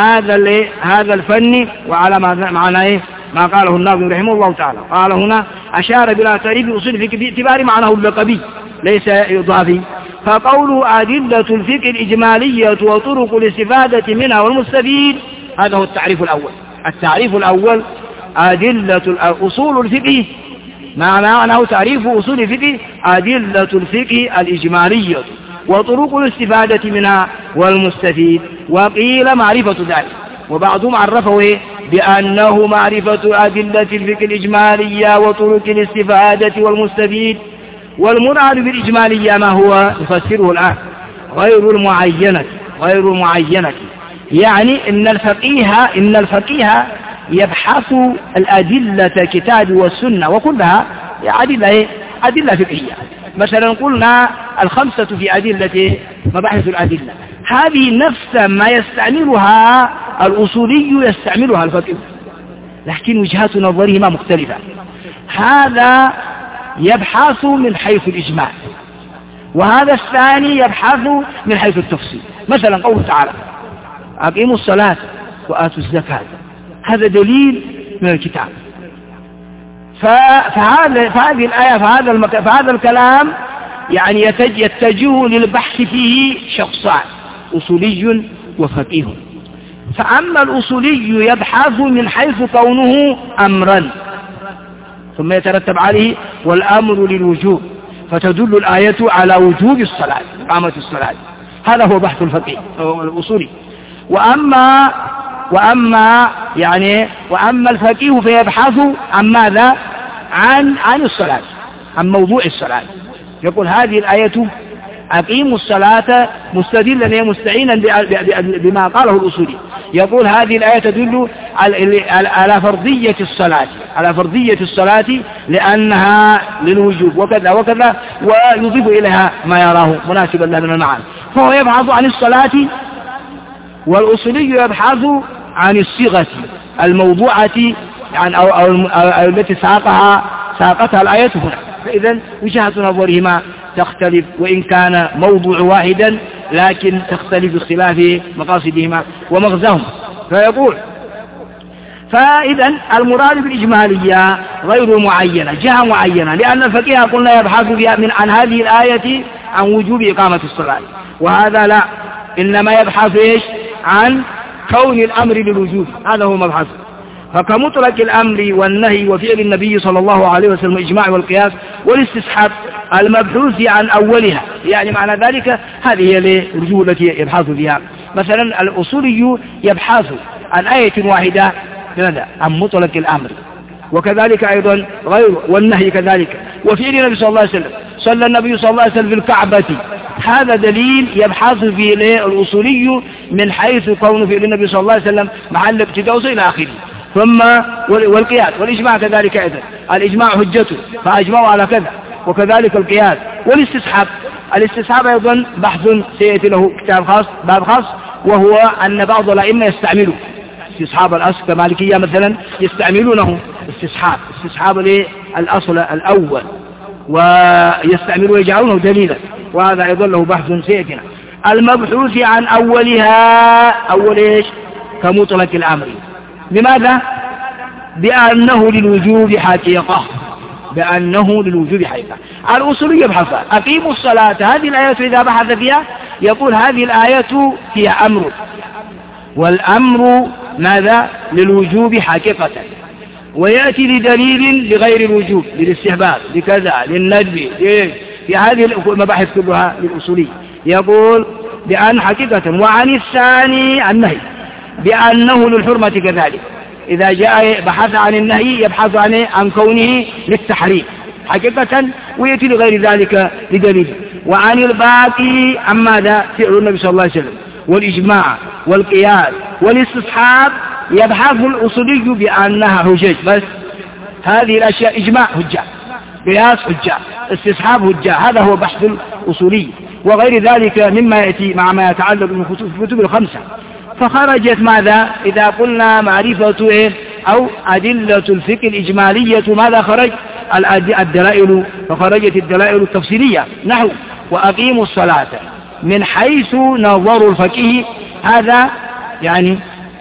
هذا الفن، وعلى معنى ما قاله الناظم رحمه الله تعالى. قال هنا أشار بلا تعريف أصول الفقه باعتبار معناه اللقبي ليس إضافي. فقوله أدلة الفقه الإجمالية وطرق الاستفادة منها والمستفيد، هذا هو التعريف الأول. التعريف الأول أدلة أصول الفقه، معناه تعريف أصول الفقه أدلة الفقه الإجمالية وطرق الاستفادة منها والمستفيد. وقيل معرفة ذلك، وبعضهم عرفه بأنه معرفة أدلة الفقه الإجمالية وطرق الاستفادة والمستفيد. والمراد بالإجمالية ما هو نفسره الآن غير المعينة، يعني إن الفقيه يبحث الأدلة كتاب والسنة، وكلها أدلة فقهية. مثلا قلنا 5 في أدلة مباحث الأدلة، هذه نفس ما يستعملها الأصولي يستعملها الفقيه، لكن وجهات نظرهما مختلفة. هذا يبحث من حيث الإجمال، وهذا الثاني يبحث من حيث التفصيل. مثلا قوله تعالى أقيموا الصلاة وآتوا الزكاة، هذا دليل من الكتاب. فهذه الآية فهذا الكلام يعني يتجه للبحث فيه شخصان، أصولي وفقيه. فأما الأصولي يبحث من حيث كونه أمرا، ثم يترتب عليه والأمر للوجوب، فتدل الآية على وجوب الصلاة، إقامة الصلاة. هذا هو بحث الفقيه الأصولي. وأما الفقيه فيبحث عن ماذا؟ عن الصلاة، عن موضوع الصلاة. يقول هذه الآية أقيموا الصلاة مستدلا مستعينا بما قاله الأصولي. يقول هذه الآية تدل على فرضية الصلاة لأنها للوجوب وكذا وكذا، ويضيف إليها ما يراه مناسبا له من المعاني. فهو يبحث عن الصلاة، والأصولي يبحث عن الصيغة الموضوعة يعني أو التي ساقتها الآية هنا. فإذا وجهة نظرهما تختلف، وإن كان موضوع واحدا لكن تختلف باختلاف مقاصدهما ومغزاهم. فيقول فإذا المراد بالإجمالية غير معينة، جهة معينة، لأن الفقيه قلنا يبحث عن هذه الآية عن وجوب إقامة الصلاة، وهذا لا، إنما يبحث إيش؟ عن كون الأمر للوجوب، هذا هو مبحث. فكمطلق الأمر والنهي وفعل النبي صلى الله عليه وسلم الإجماع والقياس والاستصحاب المبحوث عن أولها، يعني معنى ذلك هذه هي الوجوه التي يبحث فيها. مثلا الأصولي يبحث عن آية واحدة عن مطلق الأمر، وكذلك أيضا غيره، والنهي كذلك. وفعل النبي صلى الله عليه وسلم، صلى النبي صلى الله عليه وسلم في الكعبة، هذا دليل يبحث فيه الأصولي من حيث كون فعل النبي صلى الله عليه وسلم محل ابتداء إلى آخره. ثم والقياس والإجماع كذلك أيضا، الإجماع حجته فأجمعوا على كذا، وكذلك القياس والاستصحاب. الاستصحاب أيضا بحث سيأتي له كتاب خاص، باب خاص، وهو أن بعض الأئمة يستعملوا استصحاب الأصل كمالكية مثلا، يستعملونه استصحاب الأصل الأول، ويستعملوا ويجعلونه دليلا، وهذا أيضا له بحث سيأتينا. المبحوث عن أولها، أول إيش؟ كمطلق الأمر. لماذا؟ بأنه للوجوب حقيقة، بأنه للوجوب حقيقة. الأصولي يبحث أقيموا الصلاة، هذه الآية إذا بحث فيها يقول هذه الآية فيها أمر، والأمر ماذا؟ للوجوب حقيقة، ويأتي لدليل لغير الوجوب، للاستحباب، لكذا، للندب، في هذه المباحث كلها للأصولي يقول بأن حقيقة. وعن الثاني النهي بأنه للحرمة كذلك، إذا جاء بحث عن النهي يبحث عن كونه للتحريم حقيقة، ويأتي لغير ذلك لدليل. وعن الباقي عن ماذا؟ فعل النبي صلى الله عليه وسلم والإجماع والقياس والاستصحاب يبحث الأصولي بأنها حجج بس، هذه الأشياء إجماع حجة، قياس حجة، استصحاب حجة، هذا هو بحث الأصولي. وغير ذلك مما يأتي مع ما يتعلق بالكتب الخمسة. فخرجت ماذا؟ إذا قلنا معرفة أو أدلة الفقه الإجمالية، ماذا خرج؟ الدلائل، فخرجت الدلائل التفصيلية، نحو وأقيموا الصلاة من حيث نظر الفقيه، هذا يعني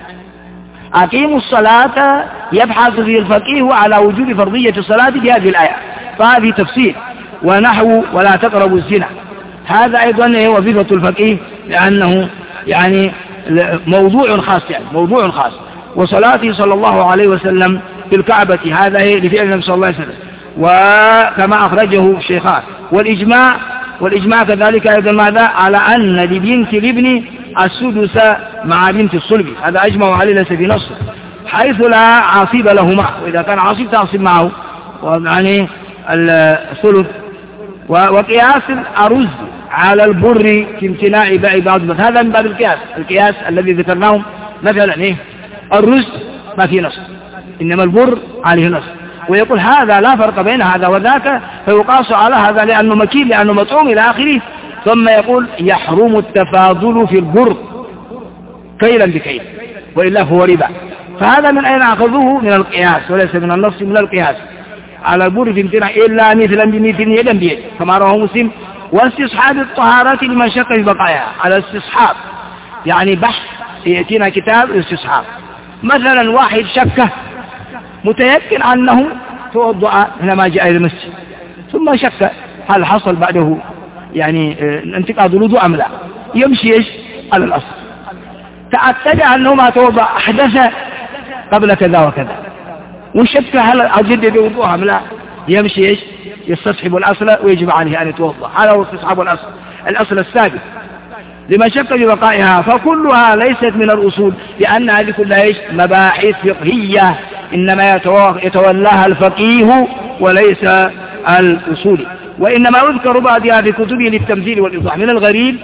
أقيموا الصلاة يبحث في الفقيه على وجوب فرضية الصلاة بهذه الآية، فهذه تفسير. ونحو ولا تقربوا الزنا، هذا أيضا وظيفة الفقيه، لأنه يعني موضوع خاص، يعني موضوع خاص. وصلاته صلى الله عليه وسلم في الكعبة، هذا هي لفعل النبي صلى الله عليه وسلم، وكما أخرجه الشيخان. والإجماع كذلك أيضا ماذا؟ على أن لبنت الابن السدس مع بنت الصلب، هذا أجمع عليه ليس في نص، حيث لا عاصب لهما، وإذا كان عاصب تعصب معه، ويعني الثلث. وقياس الأرز على البر في امتناع بعض، هذا من باب القياس الذي ذكرناه. مثلا الرز ما في نص، إنما البر عليه نص، ويقول هذا لا فرق بين هذا وذاك، فيقاس على هذا لأنه مكيل، لأنه مطعوم إلى آخره. ثم يقول يحرم التفاضل في البر كيلا بكيل، وإلا هو ربا. فهذا من أين أخذوه؟ من القياس، وليس من النص، من القياس على البر في امتناع إلا مثلا بمثل يدا بيد، كما رواه مسلم. واستصحاب الطهارات لمن شك في بقاياها، على استصحاب يعني بحث، يأتينا كتاب الاستصحاب. مثلا واحد شك متيقن أنه توضأ حينما جاء إلى المسجد، ثم شك هل حصل بعده يعني انتقاض الوضوء أم لا، يمشي على الأصل. تأكد أنه ما توضأ، أحدث قبل كذا وكذا، وشك هل أجدد وضوء أم لا، يمشي يستصحب الأصل ويجب عليه أن يتوضأ. هذا هو استصحاب الأصل الثابت لما شك ببقائها. فكلها ليست من الأصول، لأن هذه كلها مباحث فقهية، إنما يتولاها الفقيه وليس الأصول. وإنما أذكر بعضها في كتبه للتمثيل والإيضاح. من الغريب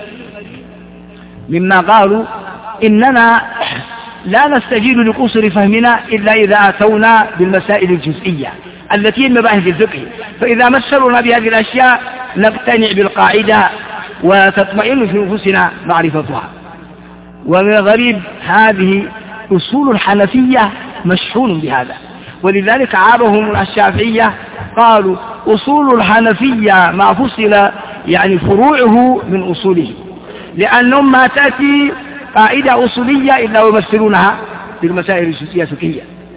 مما قالوا إننا لا نستجيل لقصر فهمنا إلا إذا أتونا بالمسائل الجزئية التي هي المباحث الفقه، فإذا مثلنا بهذه الأشياء نقتنع بالقاعدة وتطمئن في نفوسنا معرفتها. ومن الغريب هذه أصول الحنفية مشحون بهذا، ولذلك عابهم الشافعية قالوا أصول الحنفية ما فصل يعني فروعه من أصوله، لأنهم ما تأتي قاعدة أصولية إلا ويمثلونها بالمسائل الفقهية.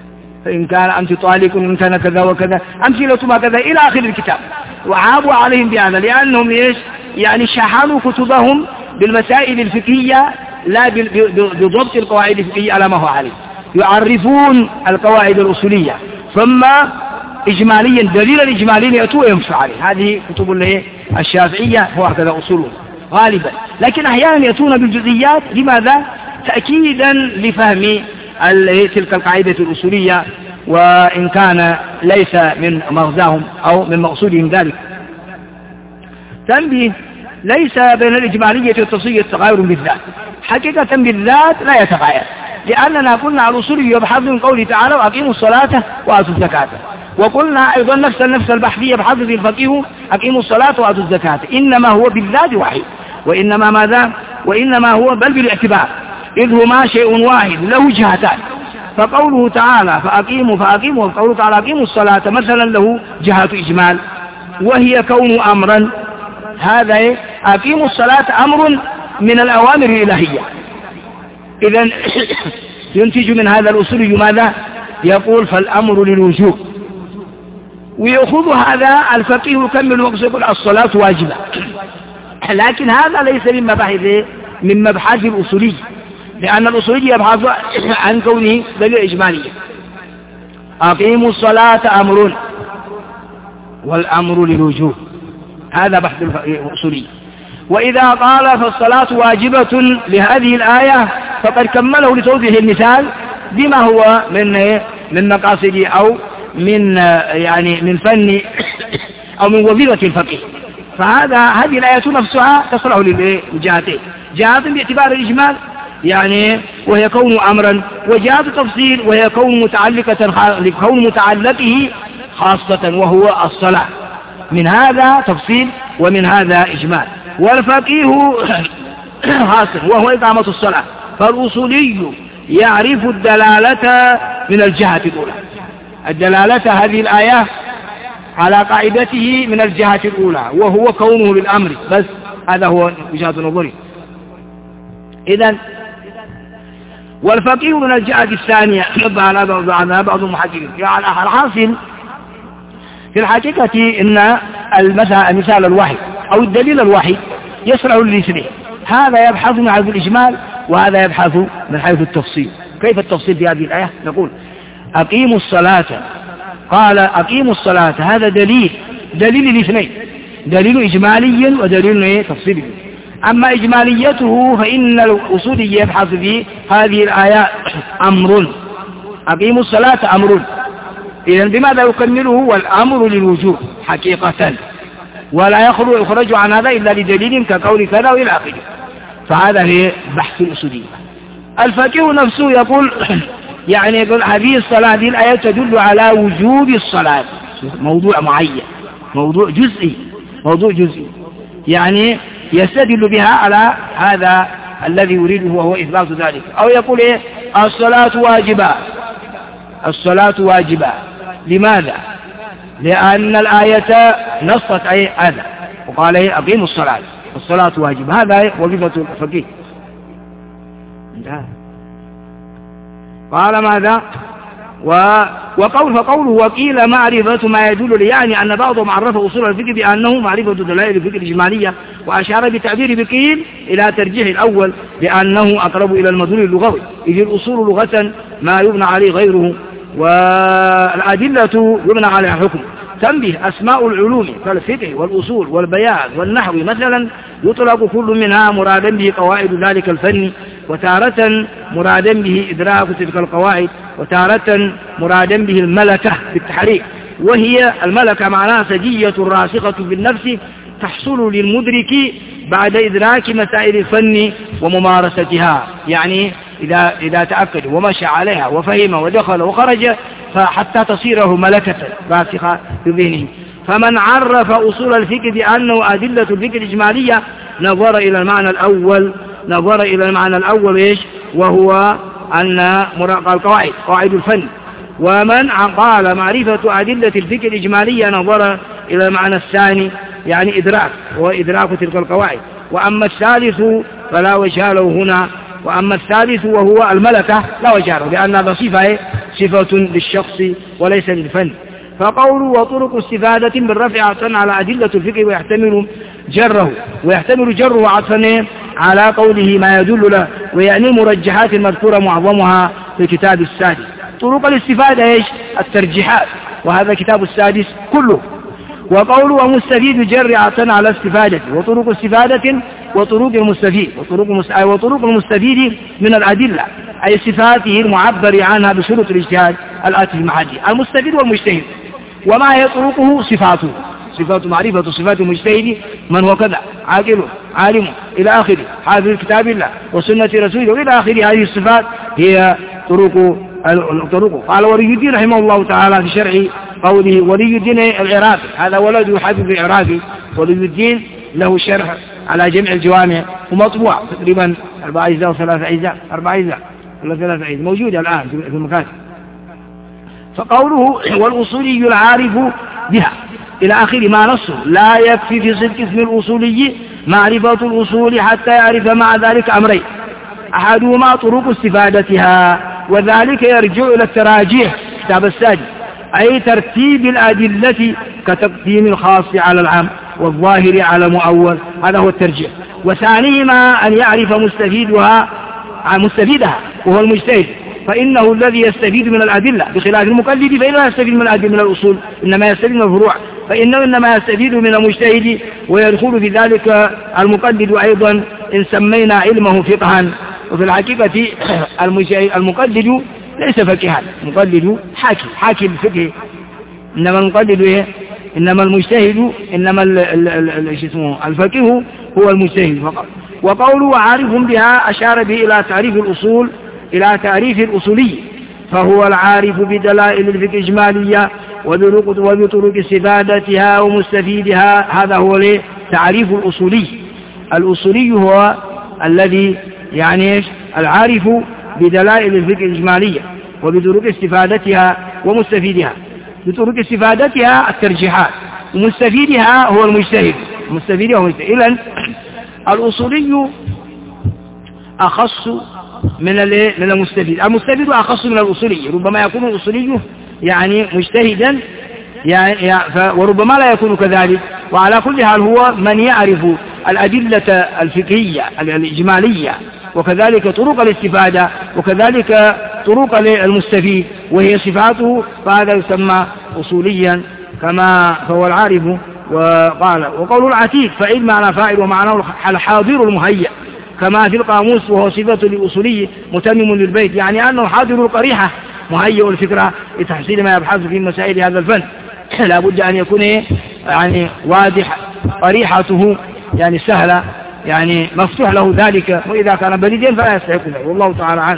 إن كان أنت طالق إن كان كذا وكذا أمثلة ما كذا إلى آخر الكتاب. وعابوا عليهم بهذا لأنهم يعني شحنوا كتبهم بالمسائل الفقهية لا بضبط القواعد الفقهية على ما هو عليه. يعرفون القواعد الأصولية ثم إجماليا دليلا إجماليا يأتوا ويمشوا عليه. هذه كتب الشافعية هو هكذا أصولهم غالبا، لكن أحيانا يأتون بالجزئيات. لماذا؟ تأكيدا لفهم تلك القاعدة الأصولية، وإن كان ليس من مغزاهم أو من مقصودهم ذلك. تنبيه: ليس بين الإجمالية والتفصيلية تغاير بالذات، حقيقة بالذات لا يتغاير، لأننا قلنا الأصولي يبحث من قوله تعالى وأقيموا الصلاة وآتوا الزكاة، وقلنا أيضا نفس البحثية يبحث في الفقيه أقيموا الصلاة وآتوا الزكاة، إنما هو بالذات واحد، وإنما ماذا؟ وإنما هو بل بالاعتبار، إذ هما شيء واحد له جهتان. فقوله تعالى فأقيموا وقوله تعالى أقيموا الصلاة مثلا له جهة إجمال وهي كون أمرا. هذا أقيموا الصلاة أمر من الأوامر الإلهية. إذن ينتج من هذا الأصولي ماذا؟ يقول فالأمر للوجوب، ويأخذ هذا الفقيه يكمل ويقول الصلاة واجبة. لكن هذا ليس من مبحث الأصولي، لأن الأصولي يبحث عن كونه دليل إجمالية. أقيموا الصلاة أمر والأمر للوجوب، هذا بحث الأصولي. وإذا قال فالصلاة واجبة لهذه الآية فقد كمله لتوضيح المثال بما هو من مقاصد أو من فن أو من وظيفة الفقيه. هذه الآية نفسها تصلح للجهتين، جهة باعتبار الإجمال وهي كون أمرا، وجهة التفصيل وهي كون متعلقه خاصة وهو الصلاة. من هذا تفصيل ومن هذا إجمال. والفقيه خاصة وهو إقامة الصلاة. فالأصولي يعرف الدلالة من الجهة الأولى، الدلالة هذه الآية على قاعدته من الجهة الأولى وهو كونه للأمر بس. هذا هو وجهة نظري. إذن والفقيه من الجهة الثانية على بعض المحققين. الحاصل في الحقيقة إن المثال الواحد أو الدليل الواحد يسرع للاثنين، هذا يبحث من حيث الإجمال وهذا يبحث من حيث التفصيل. كيف التفصيل في هذه الآية؟ نقول أقيموا الصلاة، قال أقيموا الصلاة، هذا دليل الاثنين، دليل إجمالي ودليل تفصيلي. أما إجماليته فإن الأصولي يبحث في هذه الآية أمر، أقيموا الصلاة أمر، إذن بماذا يكمله؟ والأمر للوجوب حقيقة، ولا يخرج عن هذا إلا لدليل كقول كذا وإلى آخره. فهذا هي بحث الأصولي. الفقيه نفسه يقول يقول هذه الصلاة، هذه الآية تدل على وجوب الصلاة، موضوع معين، موضوع جزئي يستدل بها على هذا الذي يريده وهو إثبات ذلك. أو يقول الصلاة واجبة. لماذا؟ لأن الآية نصت هذا وقال أقيموا الصلاة واجبة. هذا وظيفة الفقيه. قال ماذا؟ فقوله وقيل معرفة ما يدل لي، أن بعضهم عرف أصول الفقه بأنه معرفة دلائل الفقه الإجمالية، وأشار بتعبير بقيل إلى ترجيح الأول لأنه أقرب إلى المدلول اللغوي، إذ الأصول لغة ما يبنى عليه غيره، والأدلة يبنى على الحكم. تنبيه: أسماء العلوم كالفقه والأصول والبيان والنحو مثلا يطلق كل منها مرادا به قواعد ذلك الفن، وتارة مرادا به إدراك تلك القواعد، وتارة مرادا به الملكة بالتحريك، وهي الملكة معناها سجية راسخة بالنفس تحصل للمدرك بعد إدراك مسائل الفن وممارستها، إذا تأكد ومشى عليها وفهم ودخل وخرج فحتى تصيره ملكة راسخة في ذهنه. فمن عرف أصول الفقه بأنه أدلة الفقه الإجمالية نظر إلى المعنى الأول وهو أن القواعد قواعد الفن. ومن قال معرفة أدلة الفقه الإجمالية نظر إلى المعنى الثاني، إدراك وإدراك تلك القواعد. وأما الثالث فلا وجه له هنا، وأما الثالث وهو الملكة لا وجه له، لأن هذا صفة للشخص وليس للفن. فقوله وطرق استفادة بالرفع عطفا على أدلة الفقه ويحتمل جره عطفا على قوله ما يدل له، ويعني المرجحات المذكورة معظمها في الكتاب السادس. طرق الاستفادة ايش؟ الترجيحات، وهذا كتاب السادس كله. وقوله ومستفيد جر عطفا على استفادة، وطرق استفادة وطرق المستفيد وطرق المستفيد من الأدلة أي صفاته المعبر عنها بشروط الاجتهاد الآتي في محله. المستفيد والمجتهد وما هي طرقه؟ صفاته، صفات معرفة صفات المجتهد من هو كذا عاقل عالم إلى آخره، حافظ كتاب الله وسنة رسوله وإلى آخره. هذه الصفات هي طرق. قال ولي الدين رحمه الله تعالى في شرع قوله ولي الدين العراقي، هذا ولد يحافظ العراقي، ولي الدين له شرح على جمع الجوامع ومطبوع تقريبا 4 أجزاء و3 أجزاء 4 أجزاء ولا 3 أجزاء موجودة الآن في المكاتب. فقوله والأصولي العارف بها إلى آخر ما نصه لا يكفي في صدق اسم الأصولي معرفة الأصول حتى يعرف مع ذلك أمرين: أحدهما طرق استفادتها، وذلك يرجع إلى التراجيح كتاب السادس، أي ترتيب الأدلة كتقديم الخاص على العام والظاهر على مؤول، هذا هو الترجيح. وثانيهما أن يعرف مستفيدها وهو المجتهد، فإنه الذي يستفيد من الأدلة بخلاف المقلد، فإنه لا يستفيد من الأدلة من الأصول، إنما يستفيد من الفروع، فإنه إنما يستفيد من المجتهد. ويدخل في ذلك المقلد أيضا إن سمينا علمه فقها. وفي الحقيقة المقلد ليس فقها، المقلد حاكي الفقه، إنما المقلد إيه؟ إنما المجتهد، إنما الفقه هو المجتهد فقط. وقوله عارف بها أشار به إلى تعريف الأصولي، فهو العارف بدلائل الفقه إجمالية وبطرق استفادتها ومستفيدها. هذا هو تعريف الأصولي. الأصولي هو الذي يعني العارف بدلائل الفقه الإجمالية وبطرق استفادتها ومستفيدها. بطرق استفادتها الترجيحات، ومستفيدها هو المجتهد. إذن الأصولي أخص من المستفيد. المستفيد أخص من الأصولي، ربما يكون الأصولي يعني مجتهدا وربما لا يكون كذلك. وعلى كل حال هو من يعرف الأدلة الفقهية الإجمالية، وكذلك طرق الاستفادة، وكذلك طرق المستفيد وهي صفاته، فهذا يسمى أصوليا كما فهو العارف. وقول العتيق فعل معنى فاعل ومعناه الحاضر المهيأ كما في القاموس، وهو صفة للأصولي متمم للبيت، يعني أنه حاضر القريحة مهيئ الفكرة لتحصيل ما يبحث في مسائل هذا الفن. لا بد أن يكون يعني واضح قريحته، يعني سهلة، يعني مفتوح له ذلك، وإذا كان بليدا فلا يستحق ذلك، والله تعالى أعلم.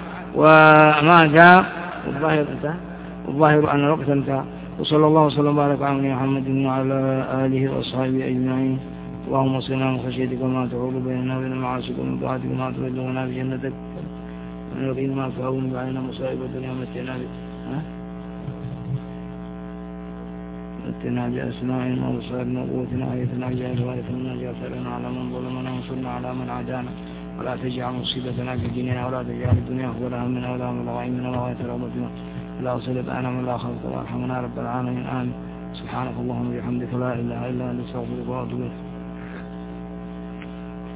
وما جاء الظاهر أن الوقت انتهى، وصلى الله وسلم وبارك على محمد وعلى آله وأصحابه أجمعين. اللهم صل على خشيتك وما تحول بيننا وبين معاصيك ومن طاعتك وما تبلغنا بجنتك ومن يقين ما تهون بعيننا مصائب الدنيا متنا بأسمائنا وبصائرنا وقوتنا وحياتنا جعل وارثنا جعلنا على من ظلمنا وانصرنا على من عادانا، ولا تجعل مصيبتنا في ديننا، ولا تجعل الدنيا أكبر همنا ولا مبلغ علمنا ولا غاية رغبتنا، لا صلب أنا من لا خلق وارحمنا رب العالمين. آمين. سبحانك اللهم وبحمدك لا إله إلا أنت أستغفرك وأتوب إليك.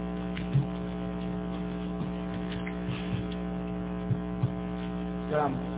السلام